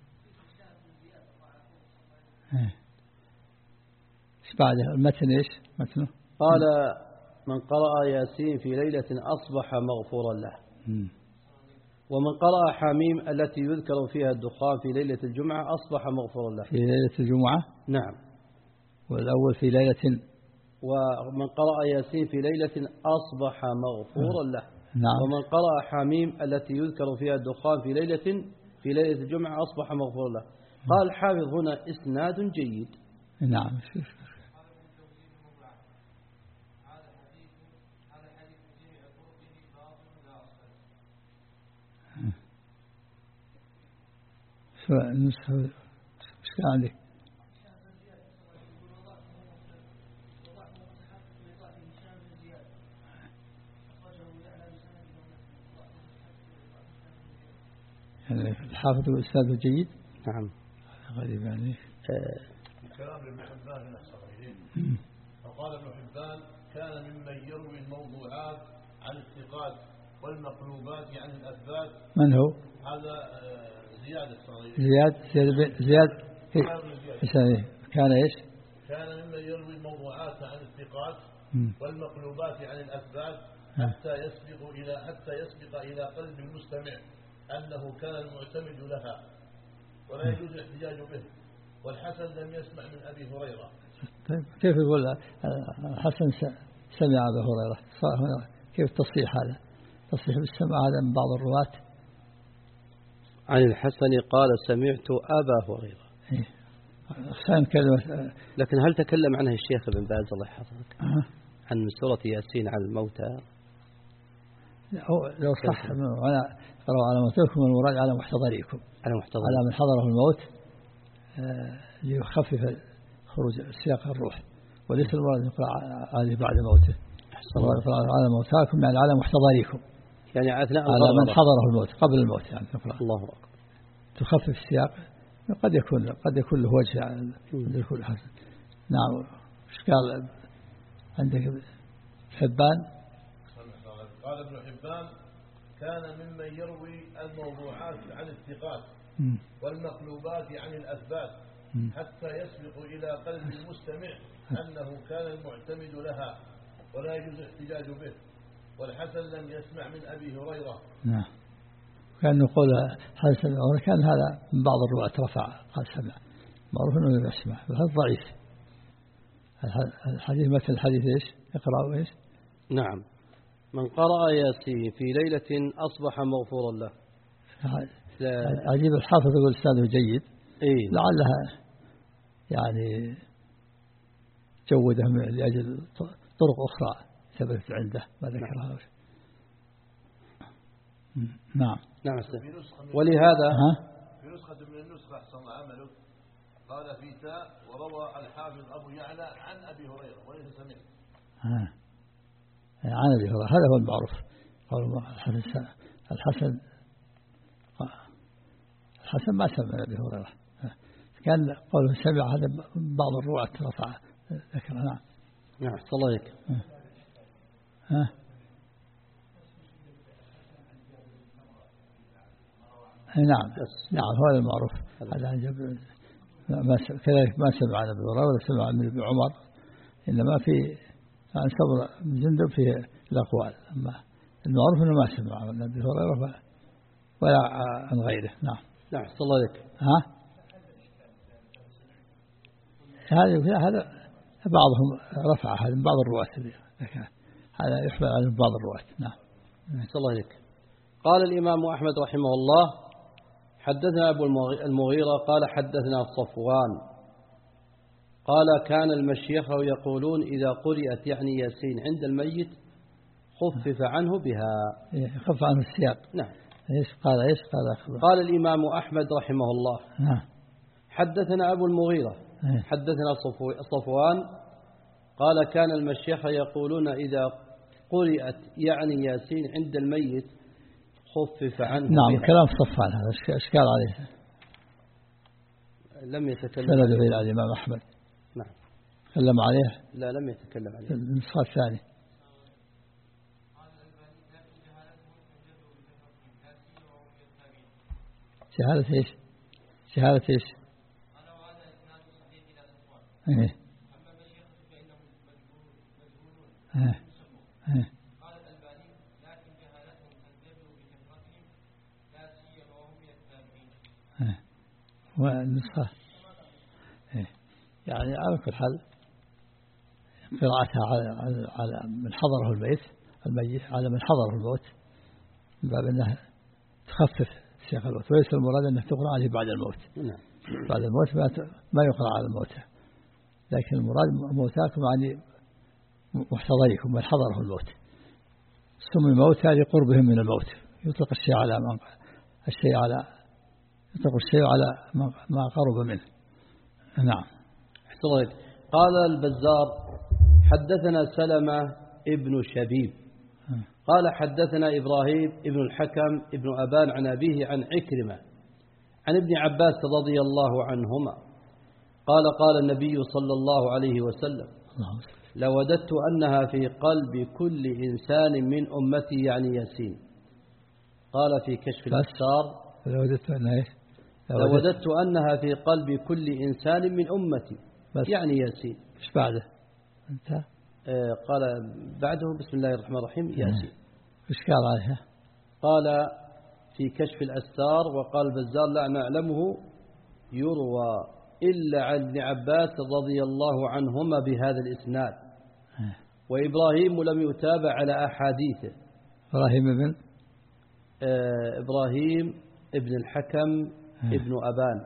B: ايش بعده المتن؟ ايش متنه؟
D: قال من قرأ ياسين في ليلة أصبح مغفورا له. م. ومن قرأ حميم التي يذكر فيها الدخان في ليلة الجمعة أصبح مغفورا له.
B: في ليلة الجمعة؟
D: نعم.
B: والأول في ليلة.
D: ومن قرأ ياسين في ليلة أصبح مغفورا له.
B: نعم.
D: ومن قرأ حميم التي يذكر فيها الدخان في ليلة في ليلة الجمعة أصبح مغفورا له. قال الحافظ هنا إسناد جيد.
B: نعم. شو النسخة ايش كان عندك؟ يعني الحافظ والأستاذ جيد.
D: نعم.
B: غريب يعني.
C: كلام ابن حبان من الصحيحين. فقال ابن حبان كان ممن يروي الموضوعات عن الثقات والمقلوبات عن الأثبات.
B: من هو؟
C: هذا زياد الصغير.
B: زياد زياد زياد إيش كان إيش؟
C: كان ممن يروي الموضوعات عن الثقات والمقلوبات عن الأثبات حتى يسبق إلى حتى يسبق إلى قلب المستمع أنه كان المعتمد لها ولا يجوز الاحتجاج به. والحسن لم يسمع من أبي هريرة.
B: طيب كيف يقول الحسن سمع أبي هريرة؟ كيف تصحيح هذا؟ تصحيح بالسمع هذا من بعض الرواة.
D: عن الحسن قال سمعت أبا هريرة.
B: أحسن كلمة.
D: لكن هل تكلم عنها الشيخ ابن باز الله يحفظك
B: أه.
D: عن سورة ياسين على الموتى؟
B: لو صح أنا قرأوا على موتكم المراد على محتضريكم.
D: على محتضر.
B: على من حضره الموت ليخفف خروج سياق الروح، وليس المراد يقرأ عليه بعد موته. على موتاكم يعني على محتضريكم،
D: يعني أثناء
B: على من حضره الموت قبل الموت يعني تقرأ.
D: الله أكبر.
B: تخفف السياق. قد يكون قد يكون له وجه عند الكل حسن. نعم. ايش قال عندك حبان؟
C: قال ابن حبان كان ممن يروي الموضوعات عن الثقات والمقلوبات عن الأثبات حتى يسبق إلى قلب المستمع أنه كان المعتمد لها ولا يجوز الاحتجاج به. والحسن لم يسمع من أبي هريرة.
B: نعم. كان يقول حسن كان هذا من بعض الرواة رفع قال سمع، معروف أنه لم يسمع، هذا ضعيف. الحديث مثل الحديث إيش؟ اقرأوا إيش؟
D: نعم. من قرأ ياسين في ليلة أصبح مغفورا له.
B: عجيب الحافظ يقول أستاذه جيد.
D: إيه؟
B: لعلها يعني جوده لأجل طرق أخرى ثبتت عنده ما ذكرها. نعم. نعم.
D: نعم. ولهذا
C: في نسخة من النسخة أحسن عمله قال في تاء وروى الحافظ أبو يعلى عن أبي هريرة وليس سمع.
B: ها. عن أبي هريرة هذا هو المعروف. قول الحسن الحسن الحسن ما سمع أبي هريرة، كان قوله سمع هذا بعض الرواة رفع ذكر. نعم.
D: نعم. صلى الله عليك.
B: ها. نعم. نعم هذا المعروف. هذا ما كذلك ما سمع عن أبي هريرة ولا سمع عن ابن عمر، إنما في عن صبر بن جندب في الأقوال، أما المعروف أنه ما سمع عن أبي هريرة ولا عن غيره. نعم.
D: نعم. صلى الله عليك.
B: ها. هذا هذا بعضهم رفع هذا من بعض الرواة، هذا يحمل على بعض الرواة. نعم.
D: صلى الله عليك. قال الإمام أحمد رحمه الله حدثنا أبو المغيرة قال حدثنا صفوان قال كان المشيخة يقولون إذا قرأت يعني ياسين عند الميت خفف عنه بها.
B: خفف عنه السياق.
D: نعم.
B: إيش قال إيش قال
D: قال الإمام أحمد رحمه الله
B: نعم.
D: حدثنا أبو المغيرة حدثنا صفوان قال كان المشيخة يقولون إذا قرأت يعني ياسين عند الميت خفف عنه.
B: نعم بها. كلام صفوان هذا إشكال عليه،
D: لم يتكلم
B: سند إلى الإمام أحمد.
D: نعم
B: تكلم عليه؟
D: لا لم يتكلم عليه.
B: النسخة الثانية. شهادة إيش؟ شهادة إيش؟ إيه. إيه. إيه.
A: قال الألباني لكن جهالتهم تنتبه بكثرتهم لا سيما وهم من التابعين.
B: والنسخة إيه. يعني على كل حال قراءتها على على من حضره البيت الميت على من حضره الموت من باب أنها تخفف سياق الموت، وليس المراد أنها تقرأ عليه بعد الموت.
D: نعم.
B: بعد الموت ما يقرأ على الموتى، لكن المراد موتاكم يعني محتضركم من حضره الموت. سمي الموتى لقربهم من الموت، يطلق الشيء على من الشيء على يطلق الشيء على ما قرب منه. نعم.
D: احتضرت. قال البزار حدثنا سلمة ابن شبيب قال حدثنا إبراهيم ابن الحكم ابن أبان عن أبيه عن عكرمة عن ابن عباس رضي الله عنهما قال قال النبي صلى الله عليه وسلم لوددت أنها في قلب كل إنسان من أمتي يعني ياسين. قال في كشف الأسرار
B: لوددت أنها
D: لوددت أنها في قلب كل إنسان من أمتي يعني ياسين.
B: إيش بعده أنت؟
D: آه قال بعده بسم الله الرحمن الرحيم ياسين.
B: إيش قال عليها؟
D: قال في كشف الأستار وقال البزار لا نعلمه يروى إلا عن ابن عباس رضي الله عنهما بهذا الإسناد، وإبراهيم لم يتابع على أحاديثه.
B: إبراهيم ابن
D: آه إبراهيم ابن الحكم ابن أبان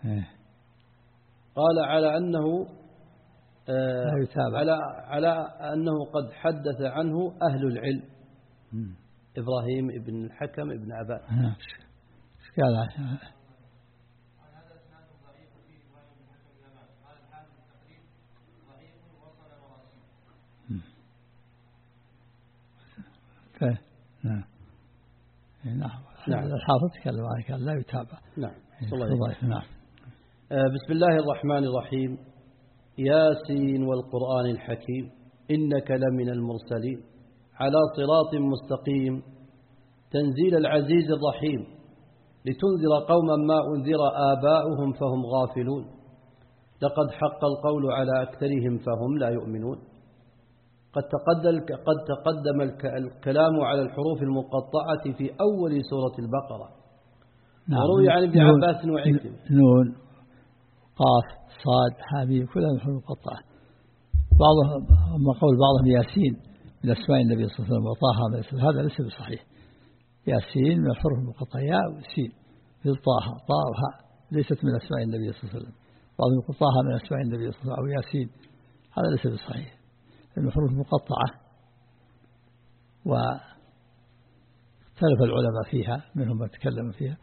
D: قال على أنه آه على على أنه قد حدث عنه أهل العلم. م. إبراهيم ابن الحكم ابن أبان.
B: ايش قال عنه؟
A: هذا اسناد ضعيف في إبراهيم بن الحكم بن أبان. قال الحافظ التقريب ضعيف وصل مراسيل.
B: نعم. نعم. الحافظ تكلم عنه قال لا يتابع.
D: نعم.
B: نعم.
D: بسم الله الرحمن الرحيم. ياسين والقرآن الحكيم إنك لمن المرسلين على صراط مستقيم تنزيل العزيز الرحيم لتنذر قوما ما أنذر آباؤهم فهم غافلون لقد حق القول على أكثرهم فهم لا يؤمنون. قد تقدم, قد تقدم الكلام على الحروف المقطعة في أول سورة البقرة. نعم. وروي عن ابن عباس وعكرمة
B: نون قاف صاد حاميم كلها من حروف مقطعة. بعضهم أما قول بعضهم ياسين من أسماء النبي صلى الله عليه وسلم وطه من اسمه هذا ليس بصحيح. ياسين من الحروف المقطعة ياء وسين مثل طه طاء وهاء ليست من أسماء النبي صلى الله عليه وسلم. بعضهم يقول طه من أسماء النبي صلى الله عليه وسلم أو ياسين، هذا ليس بصحيح لأن الحروف مقطعة واختلف العلماء فيها منهم من تكلم فيها.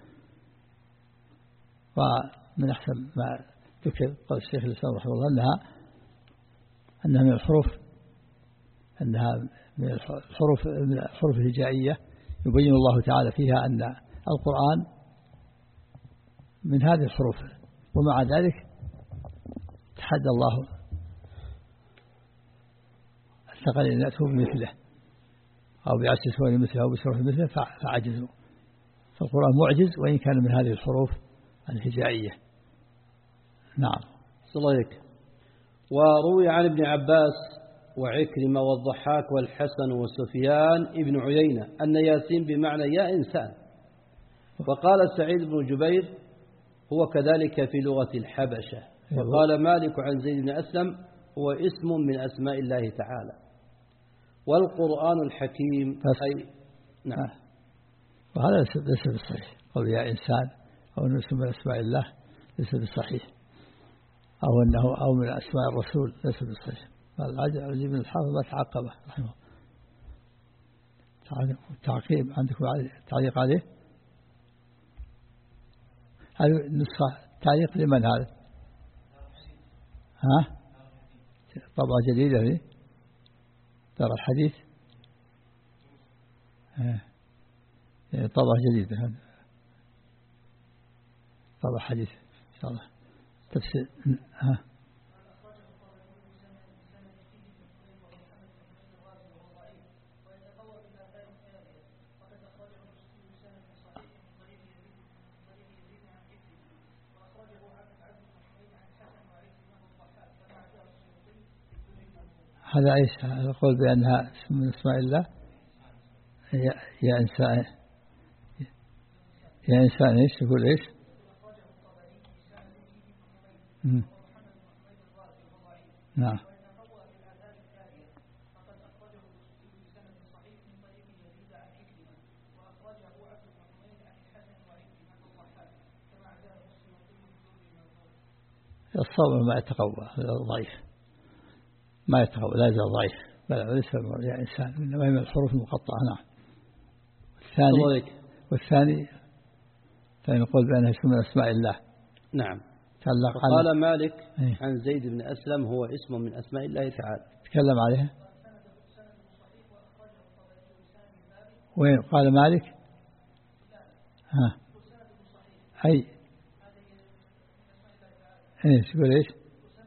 B: ومن أحسن ما ذكر قال الشيخ الإسلام رحمه الله أنها أنها من الحروف أنها من الحروف من الحروف الهجائية يبين الله تعالى فيها أن القرآن من هذه الحروف، ومع ذلك تحدى الله الثقل أن يأتوا بمثله أو بعشر سور مثله أو بسورة مثله فعجزوا. فالقرآن معجز وإن كان من هذه الحروف الهجائية. نعم.
D: صليك. وروي عن ابن عباس وعكرمة والضحاك والحسن وسفيان ابن عيينة أن ياسين بمعنى يا إنسان. وقال سعيد بن جبير هو كذلك في لغة الحبشة. وقال مالك عن زيد بن أسلم هو اسم من أسماء الله تعالى. والقرآن الحكيم أي نعم.
B: وهذا ليس بالصحيح قول يا إنسان أو أنه اسم من أسماء الله ليس بالصحيح، أو أنه أو من أسماء الرسول ليس بالصحيح. العجيب من الحافظ ما تعقبه رحمه. تعقيب عندكم تعليق عليه؟ هذه النسخة تعليق لمن هذا؟ ها طبعة جديدة في دار الحديث. طبعة جديدة هذا طبعة حديث إن شاء الله تفسير. ها هذا عيسى يقول بأنها من اسماء الله. يا, يا إنسان يا إنسان إيش يقول إيش؟ مم. نعم الصوم ما يتقوى ضعيف ما يتقوى لا يزال ضعيف بل ليس يا إنسان إنما هي من الحروف المقطعة. نعم. الثاني والثاني فيقول بأنها اسم من أسماء الله.
D: نعم.
B: قال
D: مالك ايه؟ عن زيد بن أسلم هو اسم من أسماء الله تعالى.
B: تكلم عليها وين قال مالك؟ ها أي ايش يقول ايش؟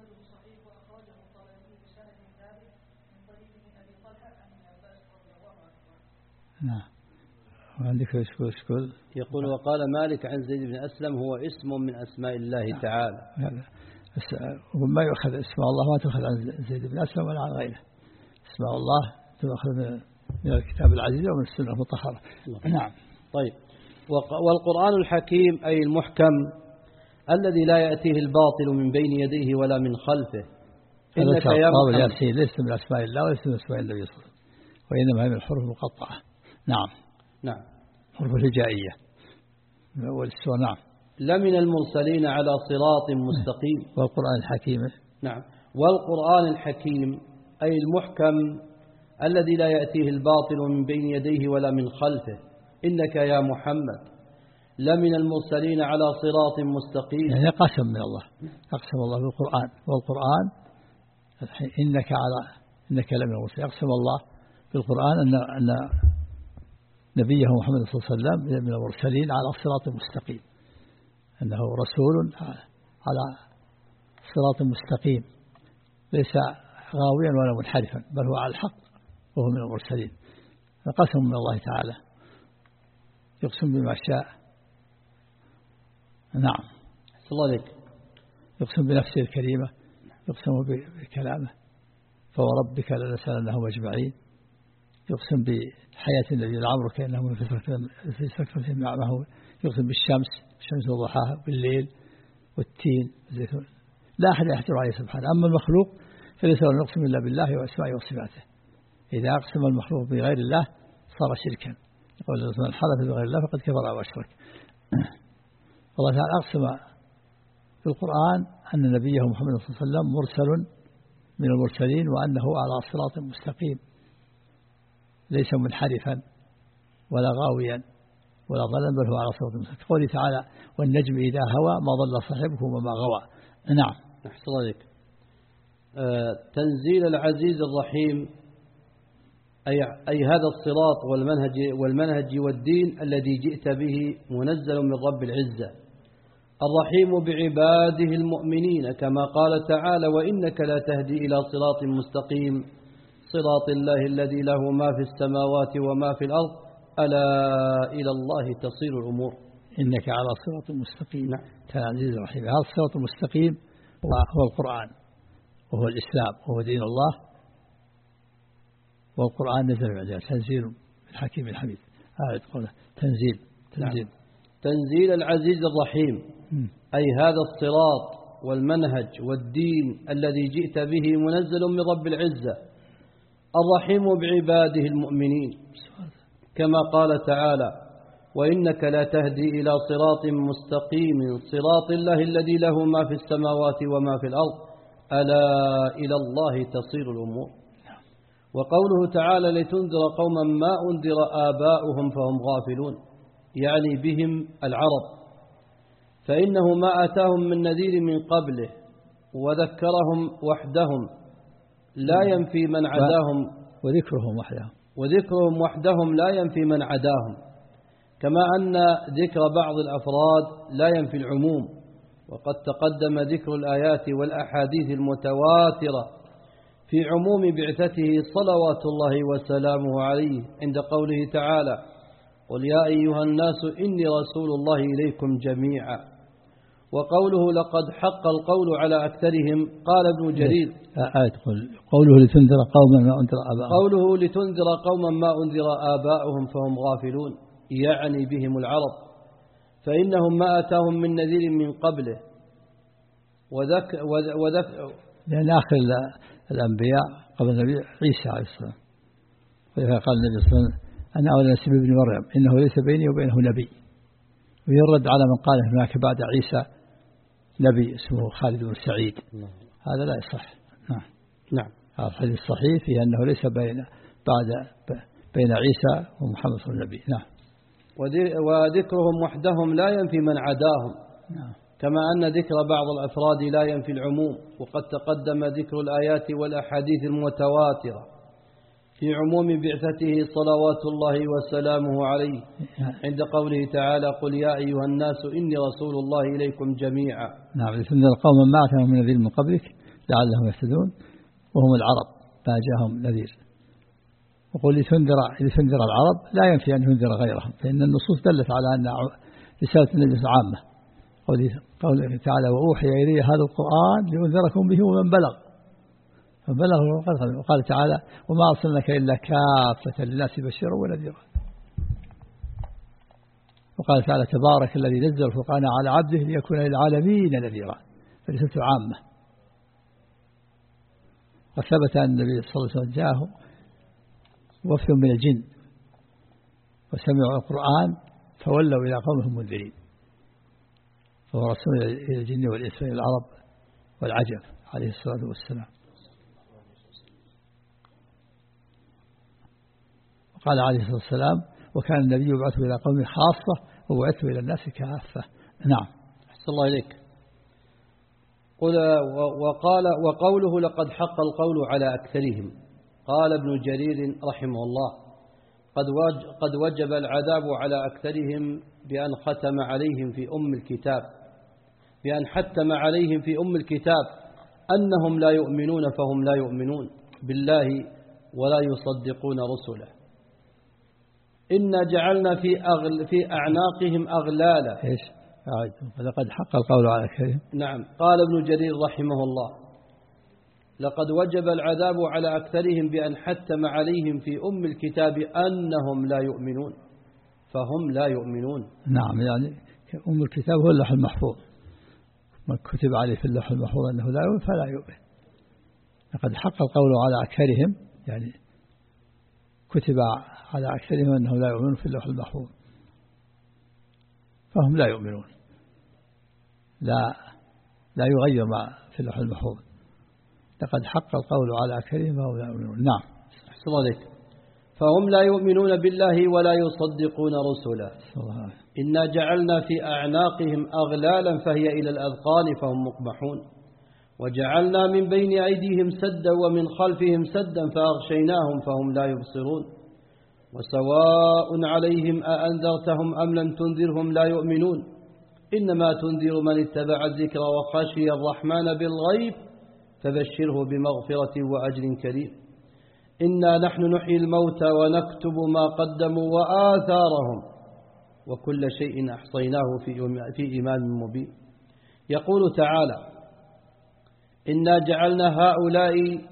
B: نعم. وعندك شكول شكول
D: يقول وقال مالك عن زيد بن أسلم هو اسم من أسماء الله تعالى.
B: وما يؤخذ اسم الله ما تؤخذ عن زيد بن أسلم ولا عن غيره. اسماء الله تؤخذ من الكتاب العزيز ومن السنة المطهرة. نعم.
D: طيب. والقرآن الحكيم أي المحكم الذي لا يأتيه الباطل من بين يديه ولا من خلفه.
B: إنك يا محمد ليس من أسماء الله وليس من أسماء النبي صلى الله عليه وسلم وإنما هي من الحروف المقطعة. نعم.
D: نعم.
B: حروف الهجائية والسورة. نعم.
D: لمن المرسلين على صراط مستقيم.
B: والقرآن الحكيم.
D: نعم. والقرآن الحكيم أي المحكم الذي لا يأتيه الباطل من بين يديه ولا من خلفه. إنك يا محمد لمن المرسلين على صراط مستقيم.
B: يعني قسم من الله أقسم الله بالقرآن. والقرآن إنك على إنك لمن المرسلين. أقسم الله بالقرآن أن أن نبيه محمد صلى الله عليه وسلم من المرسلين على صراط مستقيم أنه رسول على صراط مستقيم ليس غاويا ولا منحرفا بل هو على الحق وهو من المرسلين. قسم من الله تعالى يقسم بما شاء. نعم.
D: الله عليك.
B: يقسم بنفسه الكريمة يقسم بكلامه فوربك لنسألنهم أجمعين. يقسم بحياة الذي لعمرك كأنه في سكرة معه. يقسم بالشمس الشمس وضحاها بالليل والتين والزيتون لا أحد يحجر عليه سبحانه. أما المخلوق فليس له نقسم إلا بالله وأسمائه وصفاته. إذا أقسم المخلوق بغير الله صار شركا. يقول من حلف بغير الله فقد كفر أو أشرك. الله تعالى أقسم في القرآن أن نبيه محمد صلى الله عليه وسلم مرسل من المرسلين وأنه على صراط مستقيم ليس منحرفا ولا غاويا ولا ضلا بل هو على صراط مستقيم. قوله تعالى والنجم إذا هوى ما ضل صاحبكم وما غوى. نعم.
D: أحسن الله عليك. آه تنزيل العزيز الرحيم أي, أي هذا الصراط والمنهج, والمنهج والدين الذي جئت به منزل من رب العزة الرحيم بعباده المؤمنين كما قال تعالى وإنك لا تهدي إلى صراط مستقيم صراط الله الذي له ما في السماوات وما في الأرض ألا إلى الله تصير الأمور.
B: إنك على صراط مستقيم.
D: نعم.
B: العزيز الرحيم. هذا الصراط المستقيم هو القرآن وهو الإسلام وهو دين الله. والقرآن نزل بعد تنزيل الحكيم الحميد. هذا قوله تنزيل تنزيل.
D: نعم. تنزيل العزيز الرحيم م. أي هذا الصراط والمنهج والدين الذي جئت به منزل من رب العزة الرحيم بعباده المؤمنين كما قال تعالى وإنك لا تهدي إلى صراط مستقيم صراط الله الذي له ما في السماوات وما في الأرض ألا إلى الله تصير الأمور. وقوله تعالى لتنذر قوما ما أنذر آباؤهم فهم غافلون يعني بهم العرب فإنه ما أتاهم من نذير من قبله وذكرهم وحدهم لا ينفي من عداهم
B: وذكرهم وحدهم
D: وذكرهم وحدهم لا ينفي من عداهم، كما أن ذكر بعض الأفراد لا ينفي العموم. وقد تقدم ذكر الآيات والأحاديث المتواترة في عموم بعثته صلوات الله وسلامه عليه عند قوله تعالى: قل يا أيها الناس إني رسول الله إليكم جميعا. وقوله لقد حق القول على أكثرهم، قال ابن جرير
B: آية قوله لتنذر قوما ما أنذر آباؤهم
D: قوله لتنذر قوما ما أنذر آباؤهم فهم غافلون، يعني بهم العرب، فإنهم ما أتاهم من نذير من قبله. وذك وذك
B: لأن آخر الأنبياء قبل النبي عيسى عليه السلام، ولذلك قال النبي صلى الله عليه وسلم: أنا أولى الناس بابن مريم إنه ليس بيني وبينه نبي. ويرد على من قال هناك بعد عيسى نبي اسمه خالد بن سعيد، هذا لا يصح. نعم
D: نعم
B: الحديث الصحيح فيه أنه ليس بين بعد بين عيسى ومحمد صلى الله عليه وسلم. نعم.
D: وذكرهم وحدهم لا ينفي من عداهم،
B: نعم.
D: كما أن ذكر بعض الأفراد لا ينفي العموم. وقد تقدم ذكر الآيات والأحاديث المتواترة في عموم بعثته صلوات الله وسلامه عليه عند قوله تعالى: قل يا أيها الناس إني رسول الله إليكم جميعا.
B: نعم. لتنذر قوما ما أتاهم من نذير من قبلك لعلهم يهتدون، وهم العرب ما جاءهم نذير. وقل لتنذر لتنذر العرب لا ينفي أن ينذر غيرهم، فإن النصوص دلت على أن رسالة النبي عامة. قوله تعالى: وأوحي إلي هذا القرآن لأنذركم به ومن بلغ فبلغ. وقال تعالى: وما أرسلناك إلا كافة للناس بشيرا ونذيرا. وقال تعالى: تبارك الذي نزل الفرقان على عبده ليكون للعالمين نذيرا، فرسالته عامة. وثبت أن النبي صلى الله عليه وسلم جاءه وفد من الجن وسمعوا القرآن فولوا إلى قومهم منذرين، فهو رسول إلى الجن والإنس إلى العرب والعجم عليه الصلاة والسلام. وقال عليه الصلاة والسلام: وكان النبي يبعث إلى قوم خاصة وبعث إلى الناس كافة. نعم.
D: أحسن الله إليك. قل وقال وقوله لقد حق القول على أكثرهم، قال ابن جرير رحمه الله: قد قد وجب العذاب على أكثرهم بأن ختم عليهم في أم الكتاب بأن حتم عليهم في أم الكتاب أنهم لا يؤمنون، فهم لا يؤمنون بالله ولا يصدقون رسله. إنا جعلنا في أغل في أعناقهم أغلالا.
B: إيش؟ لقد حق القول على أكثرهم.
D: نعم. قال ابن جرير رحمه الله: لقد وجب العذاب على أكثرهم بأن حتم عليهم في أم الكتاب أنهم لا يؤمنون، فهم لا يؤمنون.
B: نعم. يعني أم الكتاب هو اللوح المحفوظ، ما كتب عليه في اللوح المحفوظ أنه لا يؤمن فلا يؤمن. لقد حق القول على أكثرهم، يعني كتب على أكثرهم أنه لا يؤمنون في اللوح المحفوظ، فهم لا يؤمنون. لا لا يغير ما في اللوح المحفوظ. لقد حق القول على أكثرهم فهم لا يؤمنون. نعم.
D: أحسن الله عليك. فهم لا يؤمنون بالله ولا يصدقون رسله. إنا جعلنا في أعناقهم أغلالا فهي إلى الأذقان فهم مقمحون، وجعلنا من بين أيديهم سدا ومن خلفهم سدا فأغشيناهم فهم لا يبصرون. وسواء عليهم أأنذرتهم أم لم تنذرهم لا يؤمنون، إنما تنذر من اتبع الذكر وخشي الرحمن بالغيب فبشره بمغفرة وأجر كريم. إنا نحن نحيي الموتى ونكتب ما قدموا وآثارهم وكل شيء أحصيناه في إمام مبين. يقول تعالى: إنا جعلنا هؤلاء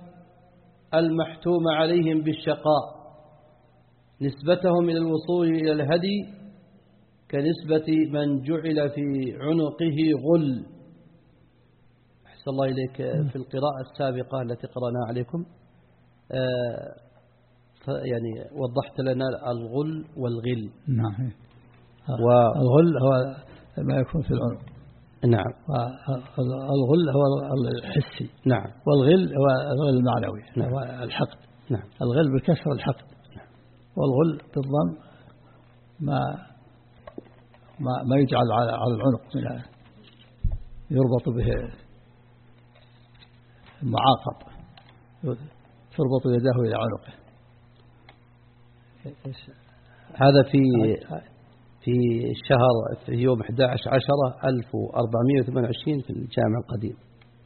D: المحتوم عليهم بالشقاء نسبتهم إلى الوصول إلى الهدي كنسبة من جعل في عنقه غل. أحسن الله إليك. في القراءة السابقة التي قرأناها عليكم آه يعني وضحت لنا الغل والغل.
B: نعم. والغل هو ما يكون في العنق.
D: نعم.
B: والغل هو الحسي.
D: نعم.
B: والغل هو الغل المعنوي.
D: نعم.
B: هو الحقد.
D: نعم.
B: الغل بالكسر الحقد.
D: نعم.
B: والغل بالضم ما ما ما يجعل على على العنق من يربط به معاقب تربط يداه إلى عنقه.
D: هذا في في الشهر في يوم أحد عشر عشرة ألف وأربعمائة وثمانية وعشرين في الجامع القديم.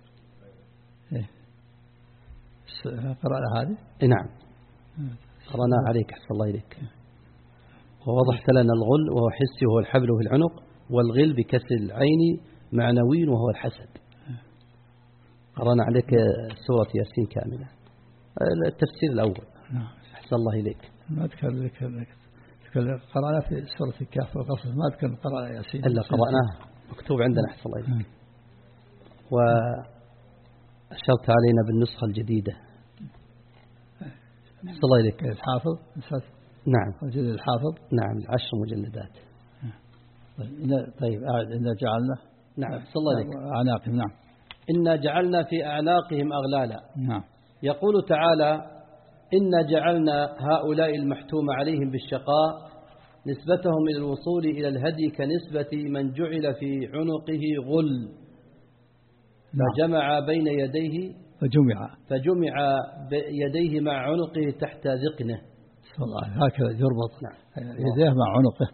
B: قرأنا هذه؟
D: نعم قرأنا عليك أحسن الله إليك. ووضحت لنا الغل وهو حسي وهو الحبل في العنق، والغل بكسر العين معنوي وهو الحسد. قرأنا عليك سورة ياسين كاملة التفسير الأول. أحسن الله إليك.
B: ما أذكر لك قرأنا في سورة الكهف والقصص، ما أذكر قرأنا ياسين
D: إلا قرأناه مكتوب عندنا. أحسن الله إليك. وأشرت علينا بالنسخة الجديدة. أحسن الله إليك.
B: الحافظ.
D: نعم.
B: وجد الحافظ.
D: نعم العشر مجلدات.
B: طيب إنا جعلنا.
D: نعم أحسن الله إليك.
B: أعناقهم. نعم.
D: إنا جعلنا في أعناقهم أغلالا.
B: نعم.
D: يقول تعالى إنا جعلنا هؤلاء المحتوم عليهم بالشقاء نسبتهم إلى الوصول إلى الهدي كنسبة من جعل في عنقه غل فجمع بين يديه
B: فجمع
D: فجمع يديه مع عنقه تحت ذقنه.
B: الله هكذا يربط.
D: نعم.
B: يديه مع عنقه.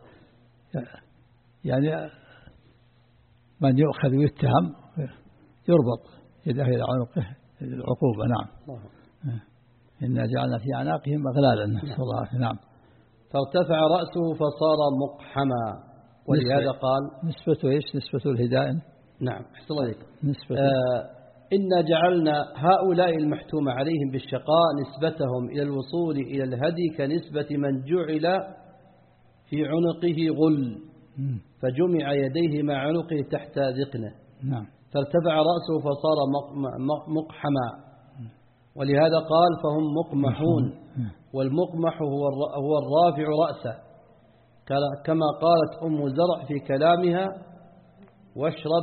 B: يعني من يؤخذ ويتهم يربط يديه إلى عنقه العقوبة. نعم. إنا جعلنا في أعناقهم أغلالا. نسأل الله. نعم.
D: فارتفع رأسه فصار مقحما، ولهذا قال
B: نسبته إيش؟ نسبة الهداية.
D: نعم أحسن الله عليك.
B: نسبة
D: آه إنا جعلنا هؤلاء المحتوم عليهم بالشقاء نسبتهم إلى الوصول إلى الهدي كنسبة من جعل في عنقه غل فجمع يديه مع عنقه تحت ذقنه.
B: نعم.
D: فارتفع رأسه فصار مقحما، ولهذا قال فهم مقمحون، والمقمح هو الرافع رأسه، كما قالت أم زرع في كلامها واشرب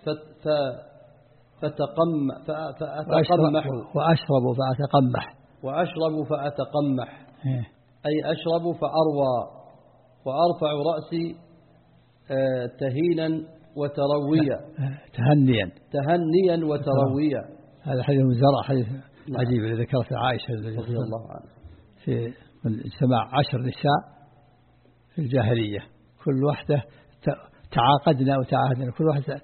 D: فتقم فأتقمح
B: وأشرب فأتقمح
D: وأشرب فأتقمح أي أشرب فأروى، وأرفع رأسي تهينا وترويا
B: تهنيا
D: تهنيا وترويا.
B: هذا حديث أم زرع حديث عجيب اللي ذكرت عائشة
D: رضي الله عنها
B: في سماع عشر نساء في الجاهلية، كل واحدة تعاقدنا وتعاهدنا، كل واحدة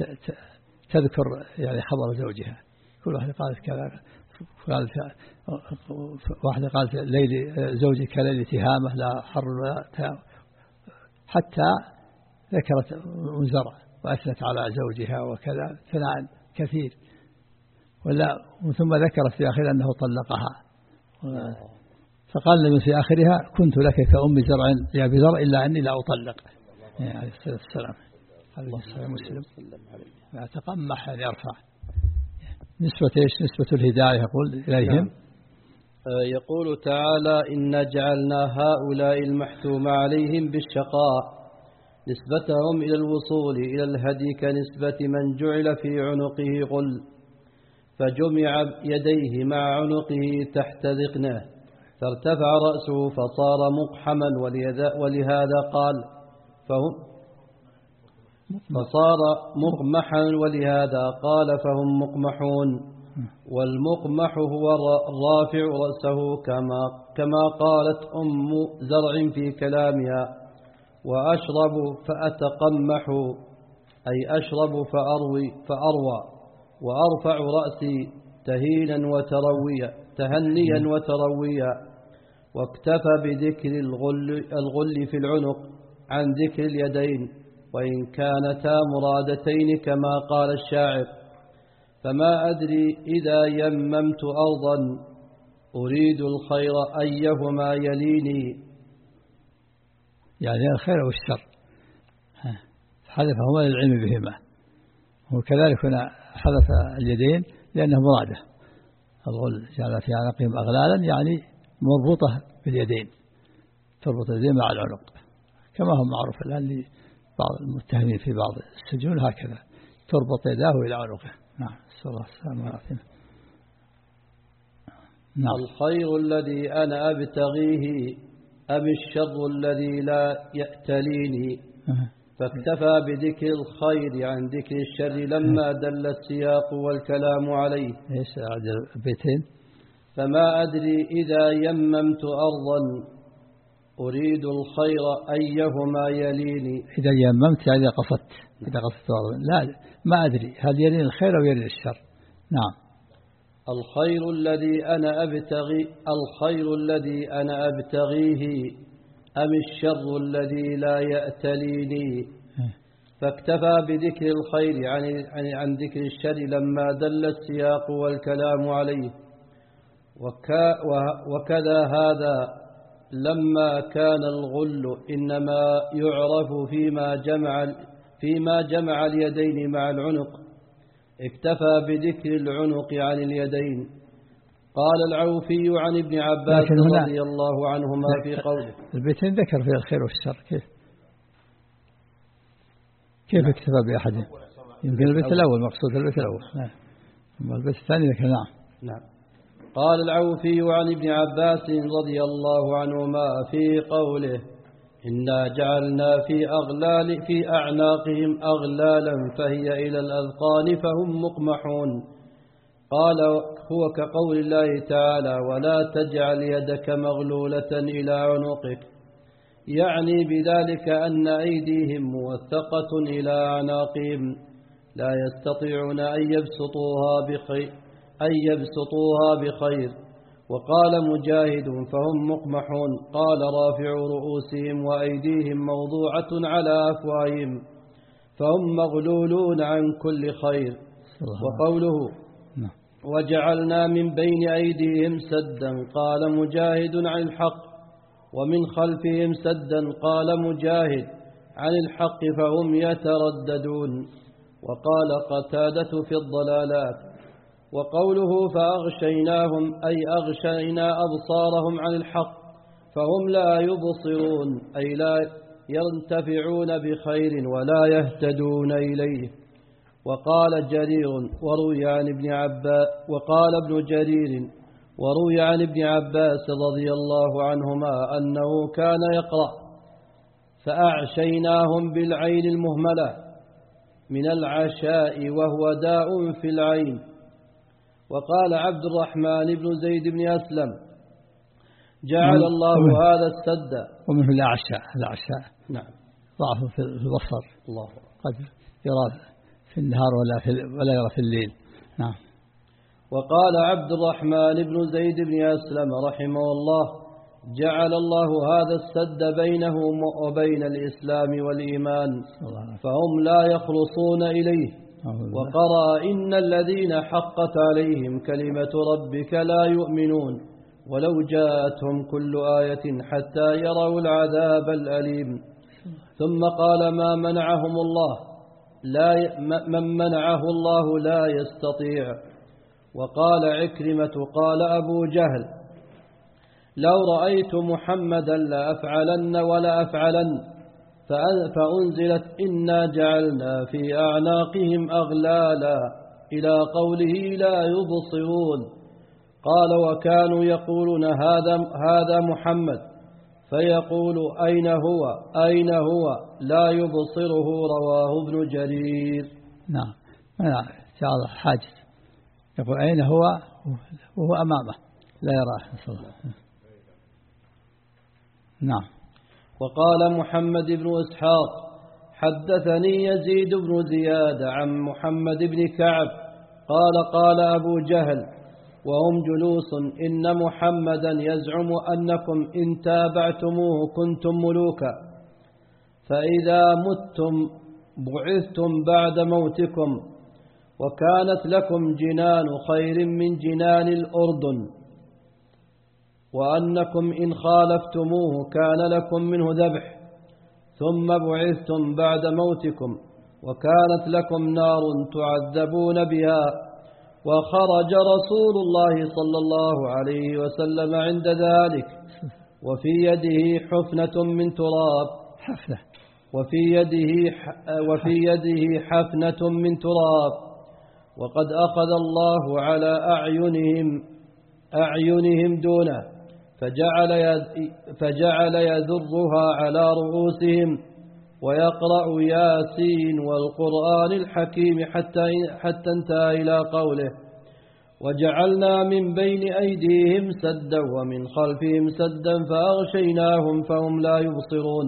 B: تذكر يعني خبر زوجها، كل واحدة قالت كذا، قالت واحدة قالت ليل زوجي كليل تهامة لا حر ولا تهامة، حتى ذكرت أم زرع وأثنت على زوجها وكذا ثناء كثير، ولا ثم ذكرت في آخرها أنه طلقها، فقال النبي في آخرها كنت لك كأم زرع يا أبي زرع إلا أني لا أطلق عليه الصلاة والسلام. الله صحيح مسلم. يتقمح أن يرفع. نسبة إيش؟ نسبة الهداية يقول إليهم.
D: نعم. يقول تعالى إنا جعلنا هؤلاء المحتوم عليهم بالشقاء نسبتهم إلى الوصول إلى الهدي كنسبة من جعل في عنقه غل فجمع يديه مع عنقه تحت ذقنه فارتفع رأسه فصار مقحما، ولهذا قال فهم فصار مقمحا، ولهذا قال فهم مقمحون، والمقمح هو الرافع رأسه كما كما قالت أم زرع في كلامها وأشرب فأتقمح أي أشرب فأروي فأروى، وأرفع رأسي تهينا وترويا تهنيا وترويا. واكتفى بذكر الغل, الغل في العنق عن ذكر اليدين وإن كانتا مرادتين كما قال الشاعر فما أدري إذا يممت أرضا أريد الخير أيهما يليني.
B: يعني الخير والشر حذفهما للعلم بهما، وكذلك هنا حذف اليدين لأنه مراده. الغل جعل في عنقهم أغلالا يعني مربوطة باليدين، تربط اليدين مع العنق كما هو معروف الآن لبعض المتهمين في بعض السجون هكذا تربط يداه إلى عنقه. نعم صلى الله عليه وسلم.
D: نعم. الخير الذي أنا أبتغيه أم الشر الذي لا يأتليني فاكتفى بذكر الخير عن ذكر الشر لما دل السياق والكلام عليه.
B: ايش البيتين؟
D: فما أدري إذا يممت أرضا أريد الخير أيهما يليني.
B: إذا يممت يعني قصدت، إذا قصدت أرضا، لا ما أدري هل يلين الخير أو يلين الشر. نعم.
D: الخير الذي أنا أبتغي الخير الذي أنا أبتغيه أم الشر الذي لا يأتليني. فاكتفى بذكر الخير عن, عن, عن ذكر الشر لما دل السياق والكلام عليه. وكا وكذا هذا لما كان الغل إنما يعرف فيما جمع, فيما جمع اليدين مع العنق، اكتفى بذكر العنق عن اليدين. قال العوفي عن ابن عباس رضي الله عنهما في قوله.
B: البيتين ذكر فيه الخير والشر، كيف كيف اكتفى بأحد؟ يمكن البيت الأول مقصود، البيت الأول. نعم. البيت الثاني ذكر. نعم.
D: نعم. قال العوفي عن ابن عباس رضي الله عنهما في قوله: إنا جعلنا في أغلال في أعناقهم أغلالا فهي إلى الأذقان فهم مقمحون. قال: هو كقول الله تعالى: ولا تجعل يدك مغلولة إلى عنقك، يعني بذلك أن أيديهم موثقة إلى أعناقهم لا يستطيعون أن يبسطوها بخير أن يبسطوها بخير. وقال مجاهد: فهم مقمحون. قال رافع: رؤوسهم وأيديهم موضوعة على أفواههم فهم مغلولون عن كل خير. وقوله: وجعلنا من بين أيديهم سدا، قال مجاهد: عن الحق، ومن خلفهم سدا، قال مجاهد: عن الحق فهم يترددون. وقال قتادة في الضلالات. وقوله: فأغشيناهم، أي أغشينا أبصارهم عن الحق فهم لا يبصرون، أي لا ينتفعون بخير ولا يهتدون إليه. وقال جرير وروي عن ابن عباس وقال ابن جرير وروي عن ابن عباس رضي الله عنهما أنه كان يقرأ: فأعشيناهم بالعين المهملة من العشاء وهو داء في العين. وقال عبد الرحمن بن زيد بن أسلم: جعل الله
B: ومنه
D: هذا السد.
B: ومنه الأعشاء. الأعشاء
D: نعم.
B: ضعف في البصر،
D: الله
B: قد يرى في النهار ولا في ولا يرى في الليل. نعم.
D: وقال عبد الرحمن بن زيد بن أسلم رحمه الله: جعل الله هذا السد بينه وبين الإسلام والإيمان فهم لا يخلصون إليه. وقرأ: إن الذين حقت عليهم كلمة ربك لا يؤمنون ولو جاءتهم كل آية حتى يروا العذاب الأليم. ثم قال: ما منعهم الله لا ي... من منعه الله لا يستطيع. وقال عكرمة: قال أبو جهل: لو رأيت محمدا لأفعلن ولا أفعلن. فأنزلت: إنا جعلنا في أعناقهم أغلالا إلى قوله لا يبصرون. قال: وكانوا يقولون هذا هذا محمد، فيقول: أين هو أين هو لا يبصره. رواه ابن جرير.
B: نعم. هذا حاجز، يقول أين هو وهو أمامه لا يراه. نعم.
D: وقال محمد بن إسحاق: حدثني يزيد بن زياد عن محمد بن كعب قال: قال أبو جهل وهم جلوس: إن محمدا يزعم أنكم إن تابعتموه كنتم ملوكا، فإذا متم بعثتم بعد موتكم، وكانت لكم جنان خير من جنان الأردن، وأنكم إن خالفتموه كان لكم منه ذبح، ثم بعثتم بعد موتكم، وكانت لكم نار تعذبون بها. وخرج رسول الله صلى الله عليه وسلم عند ذلك وفي يده حفنة من تراب
B: حفنة
D: وفي يده وفي يده حفنة من تراب، وقد أخذ الله على أعينهم أعينهم دونه، فجعل فجعل يذرها على رؤوسهم ويقرأ ياسين والقرآن الحكيم حتى, حتى انتهى إلى قوله وجعلنا من بين أيديهم سدا ومن خلفهم سدا فأغشيناهم فهم لا يبصرون.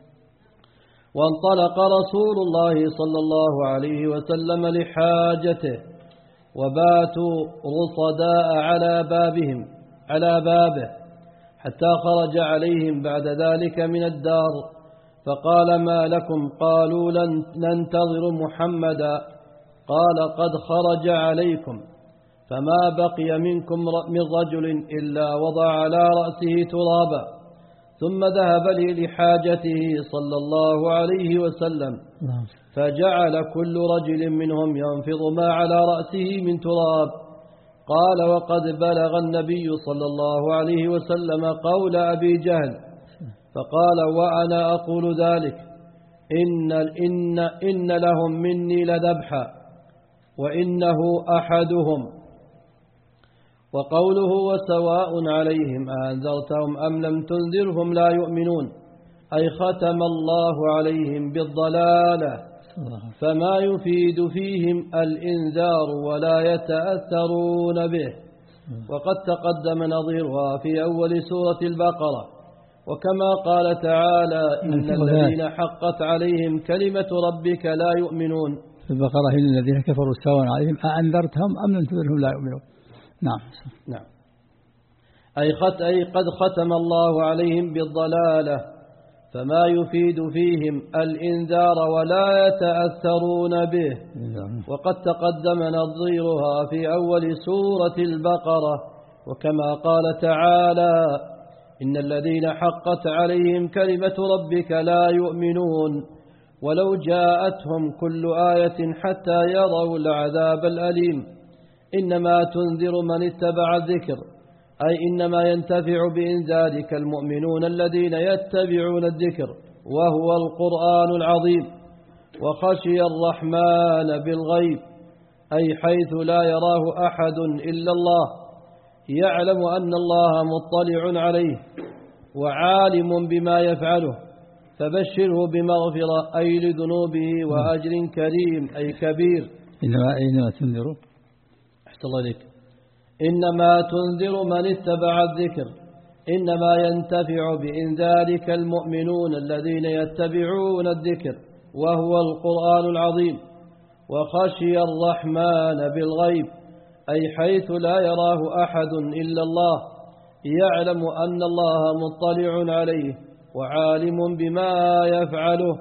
D: وانطلق رسول الله صلى الله عليه وسلم لحاجته وباتوا رصداء على بابهم على بابه حتى خرج عليهم بعد ذلك من الدار فقال ما لكم؟ قالوا لن ننتظر محمدا. قال قد خرج عليكم فما بقي منكم من رجل إلا وضع على رأسه ترابا ثم ذهب لي لحاجته صلى الله عليه وسلم فجعل كل رجل منهم ينفض ما على رأسه من تراب. قال وقد بلغ النبي صلى الله عليه وسلم قول أبي جهل فقال وأنا أقول ذلك إن, إن, إن لهم مني لذبحا وإنه أحدهم. وقوله وسواء عليهم أنذرتهم أم لم تنذرهم لا يؤمنون أي ختم الله عليهم بالضلالة فما يفيد فيهم الإنذار ولا يتأثرون به. وقد تقدم نظيرها في أول سورة البقرة وكما قال تعالى إن الذين حقت عليهم كلمة ربك لا يؤمنون
B: في البقرة إن الذين كفروا سواء عليهم أأنذرتهم أم لم تنذرهم لا يؤمنون. نعم
D: نعم أي, خت أي قد ختم الله عليهم بالضلالة فما يفيد فيهم الإنذار ولا يتأثرون به. وقد تقدم نظيرها في أول سورة البقرة وكما قال تعالى إن الذين حقت عليهم كلمة ربك لا يؤمنون ولو جاءتهم كل آية حتى يروا العذاب الأليم. إنما تنذر من اتبع الذكر أي إنما ينتفع بإنذارك المؤمنون الذين يتبعون الذكر وهو القرآن العظيم. وخشي الرحمن بالغيب أي حيث لا يراه أحد إلا الله يعلم أن الله مطلع عليه وعالم بما يفعله فبشره بمغفرة أي لذنوبه وأجر كريم أي كبير.
B: إنما, إنما تنذر
D: أحسن الله إليك إنما تنذر من اتبع الذكر إنما ينتفع بإنذارك المؤمنون الذين يتبعون الذكر وهو القرآن العظيم. وخشي الرحمن بالغيب أي حيث لا يراه أحد إلا الله يعلم أن الله مطلع عليه وعالم بما يفعله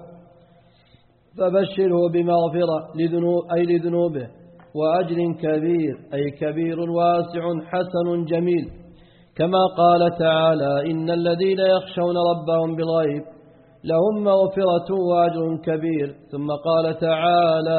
D: فبشره بمغفرة لذنوب أي لذنوبه وأجر كبير أي كبير واسع حسن جميل. كما قال تعالى إن الذين يخشون ربهم بالغيب لهم مغفرة وأجر كبير. ثم قال تعالى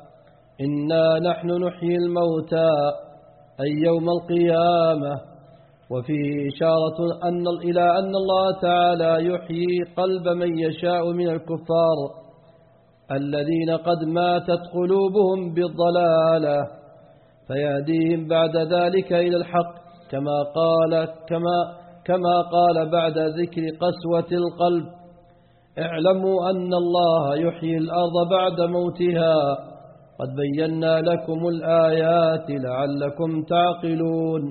D: إنا نحن نحيي الموتى أي يوم القيامة. وفيه إشارة أن إلى أن الله تعالى يحيي قلب من يشاء من الكفار الذين قد ماتت قلوبهم بالضلالة فيهديهم بعد ذلك إلى الحق كما قال كما كما قال بعد ذكر قسوة القلب اعلموا أن الله يحيي الأرض بعد موتها قد بينا لكم الآيات لعلكم تعقلون.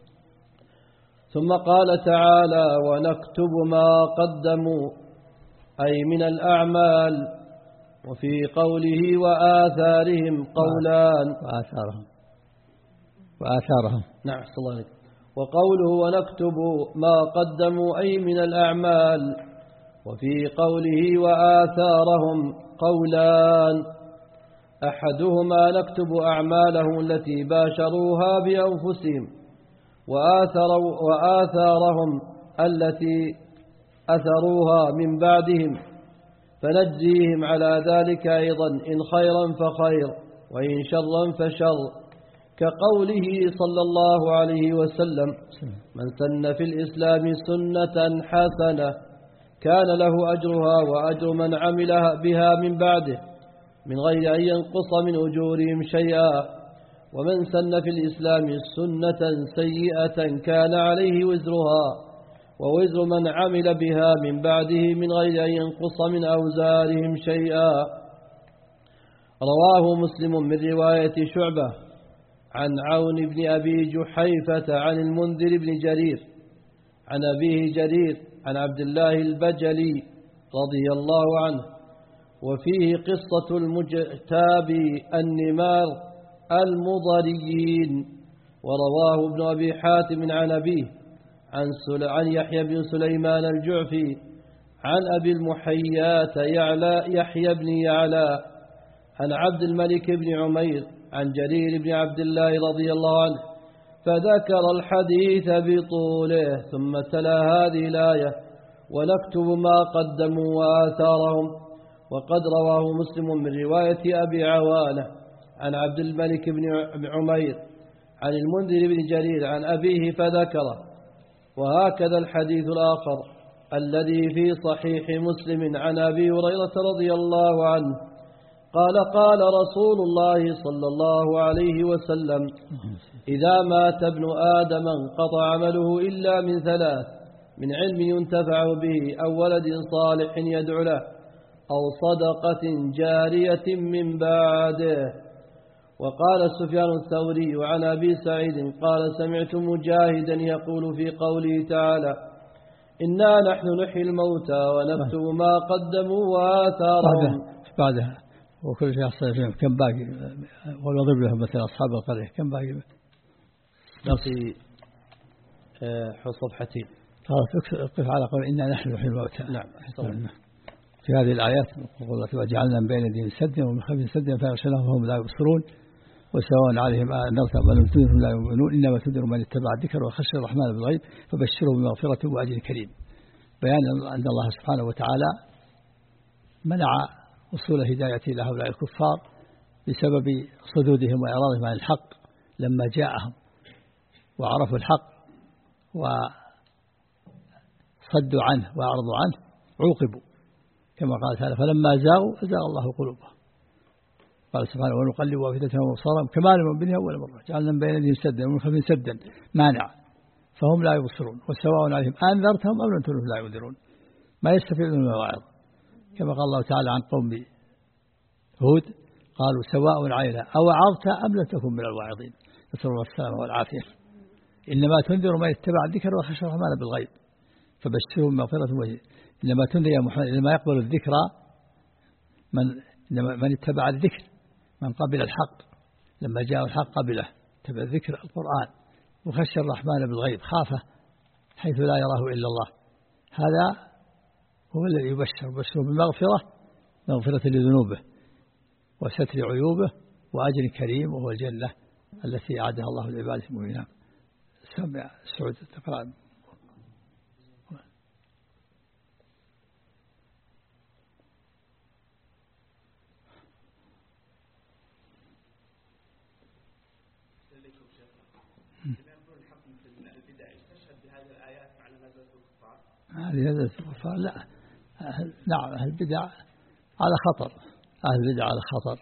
D: ثم قال تعالى ونكتب ما قدموا أي من الأعمال. وفي قوله وآثارهم قولان
B: وآثارهم وآثارهم
D: نعم صلى الله عليه. وقوله ونكتب ما قدموا أي من الأعمال. وفي قوله وآثارهم قولان أحدهما نكتب أعمالهم التي باشروها بأنفسهم وآثروا وآثارهم التي أثروها من بعدهم فنجزيهم على ذلك أيضا إن خيرا فخير وإن شرا فشر. كقوله صلى الله عليه وسلم من سن في الإسلام سنة حسنة كان له أجرها وأجر من عملها بها من بعده من غير أن ينقص من أجورهم شيئا. ومن سن في الإسلام سنة سيئة كان عليه وزرها ووزر من عمل بها من بعده من غير أن ينقص من أوزارهم شيئا. رواه مسلم من رواية شعبة عن عون بن أبي جحيفة عن المنذر بن جرير عن أبيه جرير عن عبد الله البجلي رضي الله عنه، وفيه قصة المجتاب النمار المضريين. ورواه ابن أبي حاتم عن أبيه عن, عن يحيى بن سليمان الجعفي عن أبي المحيات يعلى يحيى بن يعلى عن عبد الملك بن عمير عن جرير بن عبد الله رضي الله عنه، فذكر الحديث بطوله ثم تلا هذه الآية: ونكتب ما قدموا وآثارهم. وقد رواه مسلم من رواية أبي عوانة عن عبد الملك بن عمير عن المنذر بن جرير عن أبيه فذكره. وهكذا الحديث الآخر الذي في صحيح مسلم عن أبي هريرة رضي الله عنه قال: قال رسول الله صلى الله عليه وسلم: إذا مات ابن آدم انقطع عمله إلا من ثلاث: من علم ينتفع به، أو ولد صالح يدعو له، أو صدقة جارية من بعده. وقال سفيان الثوري عن أبي سعيد قال: سمعت مجاهدا يقول في قوله تعالى: إنا نحن نحيي الموتى ونكتب ما قدموا وآثارهم.
B: بعدها وكل شيء يحصل فيهم كم باقي؟ ونضرب لهم مثل أصحاب القرية كم باقي؟
D: باقي صفحتين.
B: اقف على قول إنا نحن نحيي الموتى.
D: نعم.
B: في هذه الآيات وجعلنا من بين يديهم سدا ومن خلفهم سدا فيغشونهم فهم لا يبصرون وسواء عليهم أنذرتم أم لم تنذرهم لا يؤمنون إنما تنذر من اتبع الذكر وخشي الرحمن بالغيب فبشره بمغفرة وأجر كريم. بيان أن الله سبحانه وتعالى منع وصول الهداية إلى هؤلاء الكفار بسبب صدودهم وإعراضهم عن الحق لما جاءهم وعرفوا الحق وصدوا عنه وأعرضوا عنه عوقبوا كما قال تعالى: فلما زاغوا أزاغ الله قلوبهم. قال سبحانه: ونقلب أفئدتهم وأبصارهم كما لم نبنها أول مرة جعلنا من بين يديهم سدا ومن خلفهم سدا مانع فهم لا يبصرون وسواء عليهم أنذرتهم أم لم تنذرهم لا ينذرون ما يستفيدون من الواعظ. كما قال الله تعالى عن قوم هود: قالوا سواء علينا أو وعظت أم لم تكن من الواعظين. نسأل الله السلامة والعافية. إنما تنذر من اتبع الذكر وخشى الرحمن بالغيب فبشرهم بمغفرة وجه. إنما تنذر يا محمد إنما يقبل الذكرى من من اتبع الذكر، من قبل الحق لما جاء الحق قبله اتبع الذكر القرآن وخشى الرحمن بالغيب خافه حيث لا يراه إلا الله. هذا هو الذي يبشر بشره بالمغفرة، مغفرة لذنوبه وستر عيوبه وأجر كريم وهو الجنة التي أعدها الله لعباده المؤمنين. سمع سعود تقرأ. هذه نزلة الكفار لا نعم أهل البدع على خطر، أهل البدع على خطر،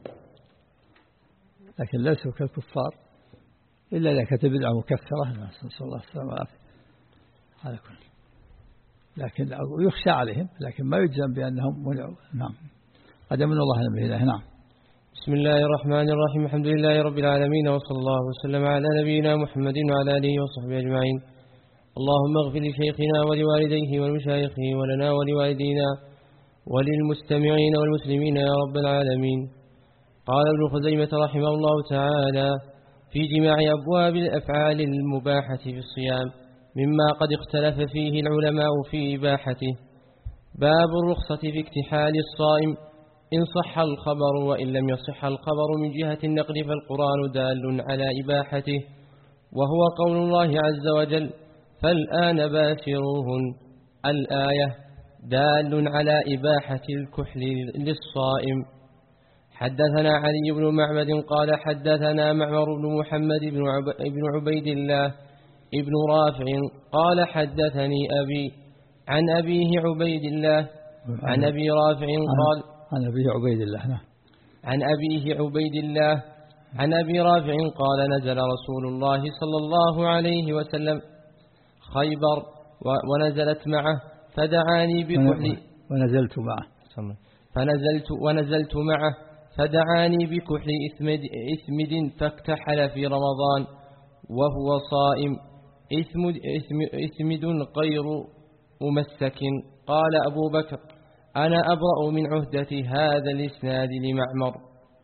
B: لكن ليسوا كالكفار إلا إذا كانت بدعة مكفرة نسأل الله السلامة والعافية على كل. لكن يخشى عليهم لكن ما يجزم بأنهم منعوا. نعم قد من الله على بهذا. نعم.
A: بسم الله الرحمن الرحيم. الحمد لله رب العالمين وصلى الله وسلم على نبينا محمد وعلى آله وصحبه أجمعين. اللهم اغفر لشيخنا ولوالديه ولمشايخه ولنا ولوالدينا وللمستمعين والمسلمين يا رب العالمين. قال ابن خزيمة رحمه الله تعالى في جماع أبواب الأفعال المباحة في الصيام مما قد اختلف فيه العلماء في إباحته: باب الرخصة في اكتحال الصائم إن صح الخبر، وإن لم يصح الخبر من جهة النقل فالقرآن دال على إباحته، وهو قول الله عز وجل: فالآن باشروهن. الآية دال على إباحة الكحل للصائم. حدثنا علي بن معبد قال حدثنا معمر بن محمد بن عبيد الله ابن رافع قال حدثني أبي عن أبيه عبيد الله عن أبي رافع قال
B: عن أبيه عبيد الله
A: عن أبيه عبيد الله عن أبي رافع قال: نزل رسول الله صلى الله عليه وسلم خيبر
E: ونزلت معه فدعاني بكحل
B: ونزلت معه
E: فنزلت ونزلت معه فدعاني بكحل إثمد, إثمد فاكتحل في رمضان وهو صائم إثمد, إثمد غير ممسك. قال أبو بكر أنا أبرأ من عهدة هذا الإسناد لمعمر.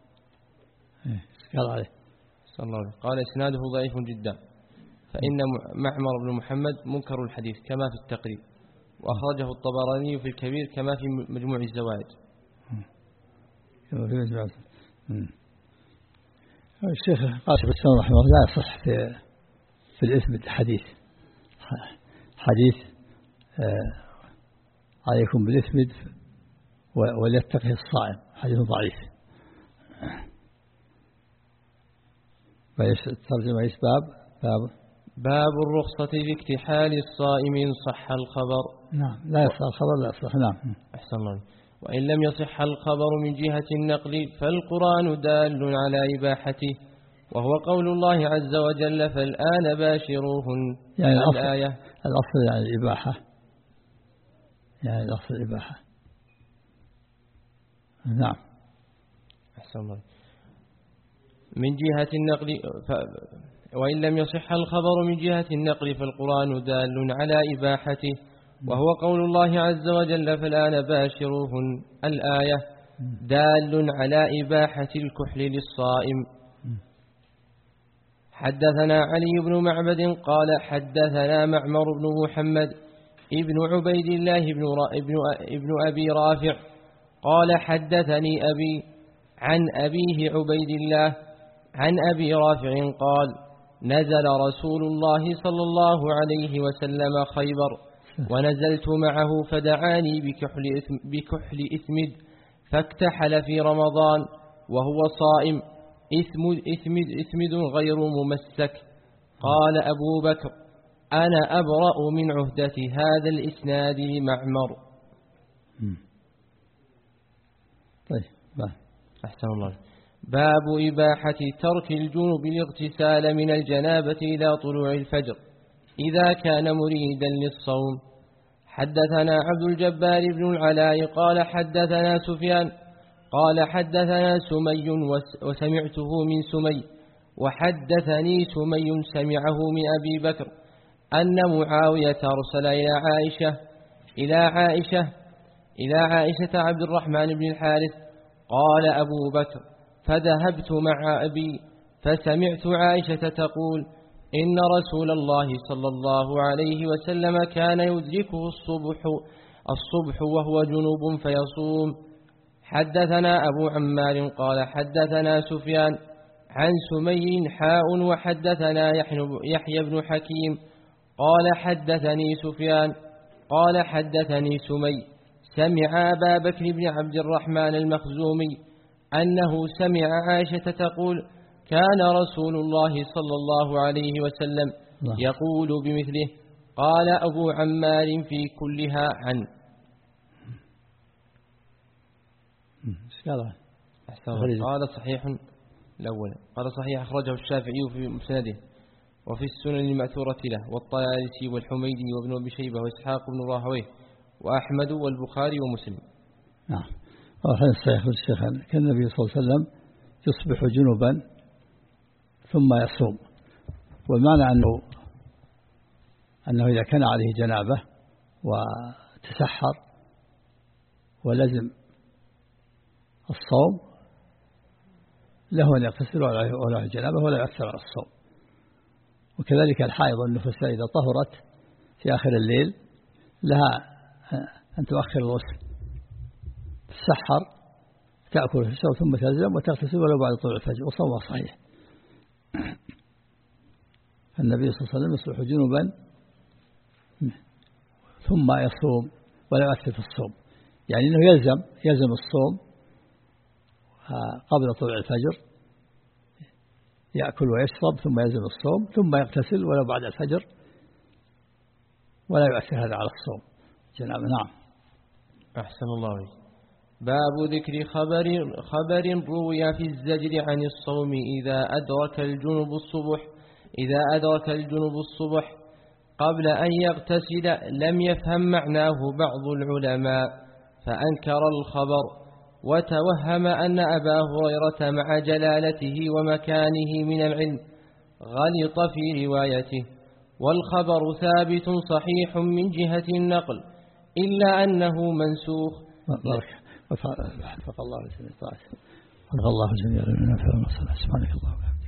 B: قال عليه
E: صلى الله عليه وسلم قال إسناده ضعيف جدا، فإن معمر بن محمد منكر الحديث كما في التقريب، وأخرجه الطبراني في الكبير كما في مجموع الزوائد.
B: الشيخ قاسم السلام رحمه الله لا يصح في, في الإثم الحديث حديث آه عليكم بالإثم وليتقه الصائم، حديث ضعيف. الترجمة ايش باب باب
E: باب الرخصة في اكتحال الصائم إن صح الخبر.
B: نعم لا يصح الخبر لا يصح. نعم
E: أحسن الله. وإن لم يصح الخبر من جهة النقل فالقرآن دال على إباحته، وهو قول الله عز وجل فالآن باشروهن.
B: يعني الأصل, الآية الأصل يعني الإباحة، يعني الأصل الإباحة. نعم
E: أحسن الله. من جهة النقل ف... وإن لم يصح الخبر من جهة النقل فالقرآن دال على إباحته، وهو قول الله عز وجل فالآن باشروهن. الآية دال على إباحة الكحل للصائم. حدثنا علي بن معبد قال حدثنا معمر بن محمد ابن عبيد الله بن, ابن, ابن أبي رافع قال حدثني أبي عن أبيه عبيد الله عن أبي رافع قال نزل رسول الله صلى الله عليه وسلم خيبر ونزلت معه فدعاني بكحل, إثم بكحل إثمد فاكتحل في رمضان وهو صائم إثمد, إثمد, إثمد غير ممسك. قال أبو بكر أنا أبرأ من عهدة هذا الإسناد لمعمر.
B: طيب
E: أحسن الله. باب إباحة ترك الجنوب الاغتسال من الجنابة إلى طلوع الفجر إذا كان مريدا للصوم. حدثنا عبد الجبار بن العلاء قال حدثنا سفيان قال حدثنا سمي وسمعته من سمي وحدثني سمي سمعه من أبي بكر أن معاوية أرسل إلى عائشة إلى عائشة إلى عائشة عبد الرحمن بن الحارث. قال أبو بكر فذهبت مع أبي فسمعت عائشة تقول إن رسول الله صلى الله عليه وسلم كان يدركه الصبح الصبح وهو جنوب فيصوم. حدثنا أبو عمار قال حدثنا سفيان عن سمي حاء وحدثنا يحيى بن حكيم قال حدثني سفيان قال حدثني سمي سمع أبا بكر بن عبد الرحمن المخزومي أنه سمع عائشة تقول كان رسول الله صلى الله عليه وسلم يقول بمثله. قال أبو عمار في كلها عن قال صحيح الأول قال صحيح أخرجه الشافعي في مسنده وفي السنن المأثورة له والطيالسي والحميدي وابن أبي شيبة وإسحاق بن راهويه وأحمد والبخاري ومسلم.
B: نعم. وحديث صحيح الشيخ كان النبي صلى الله عليه وسلم يصبح جنبا ثم يصوم، والمعنى أنه أنه إذا كان عليه جنابة وتسحر ولزم الصوم له أن يغتسل ولا جنابه ولا يؤثر على الصوم. وكذلك الحائض والنفساء إذا طهرت في آخر الليل لها أن تؤخر الغسل، تسحر تأكل في الشرب ثم تلزم وتغتسل ولو بعد طلوع الفجر وصومها صحيح. النبي صلى الله عليه وسلم يصبح جنبا ثم يصوم ولا يؤثر في الصوم، يعني أنه يلزم يلزم الصوم قبل طلوع الفجر، يأكل ويشرب ثم يلزم الصوم ثم يغتسل ولو بعد الفجر ولا يؤثر هذا على الصوم جناب. نعم.
E: أحسن الله عليك. باب ذكر خبر خبر روي في الزجر عن الصوم إذا أدرك الجنب الصبح إذا أدرك الجنب الصبح. قبل أن يغتسل لم يفهم معناه بعض العلماء فأنكر الخبر وتوهم أن أبا هريرة مع جلالته ومكانه من العلم غلط في روايته، والخبر ثابت صحيح من جهة النقل إلا أنه منسوخ.
B: وفق الله جميعا. وفق الله جميعا. سبحانك اللهم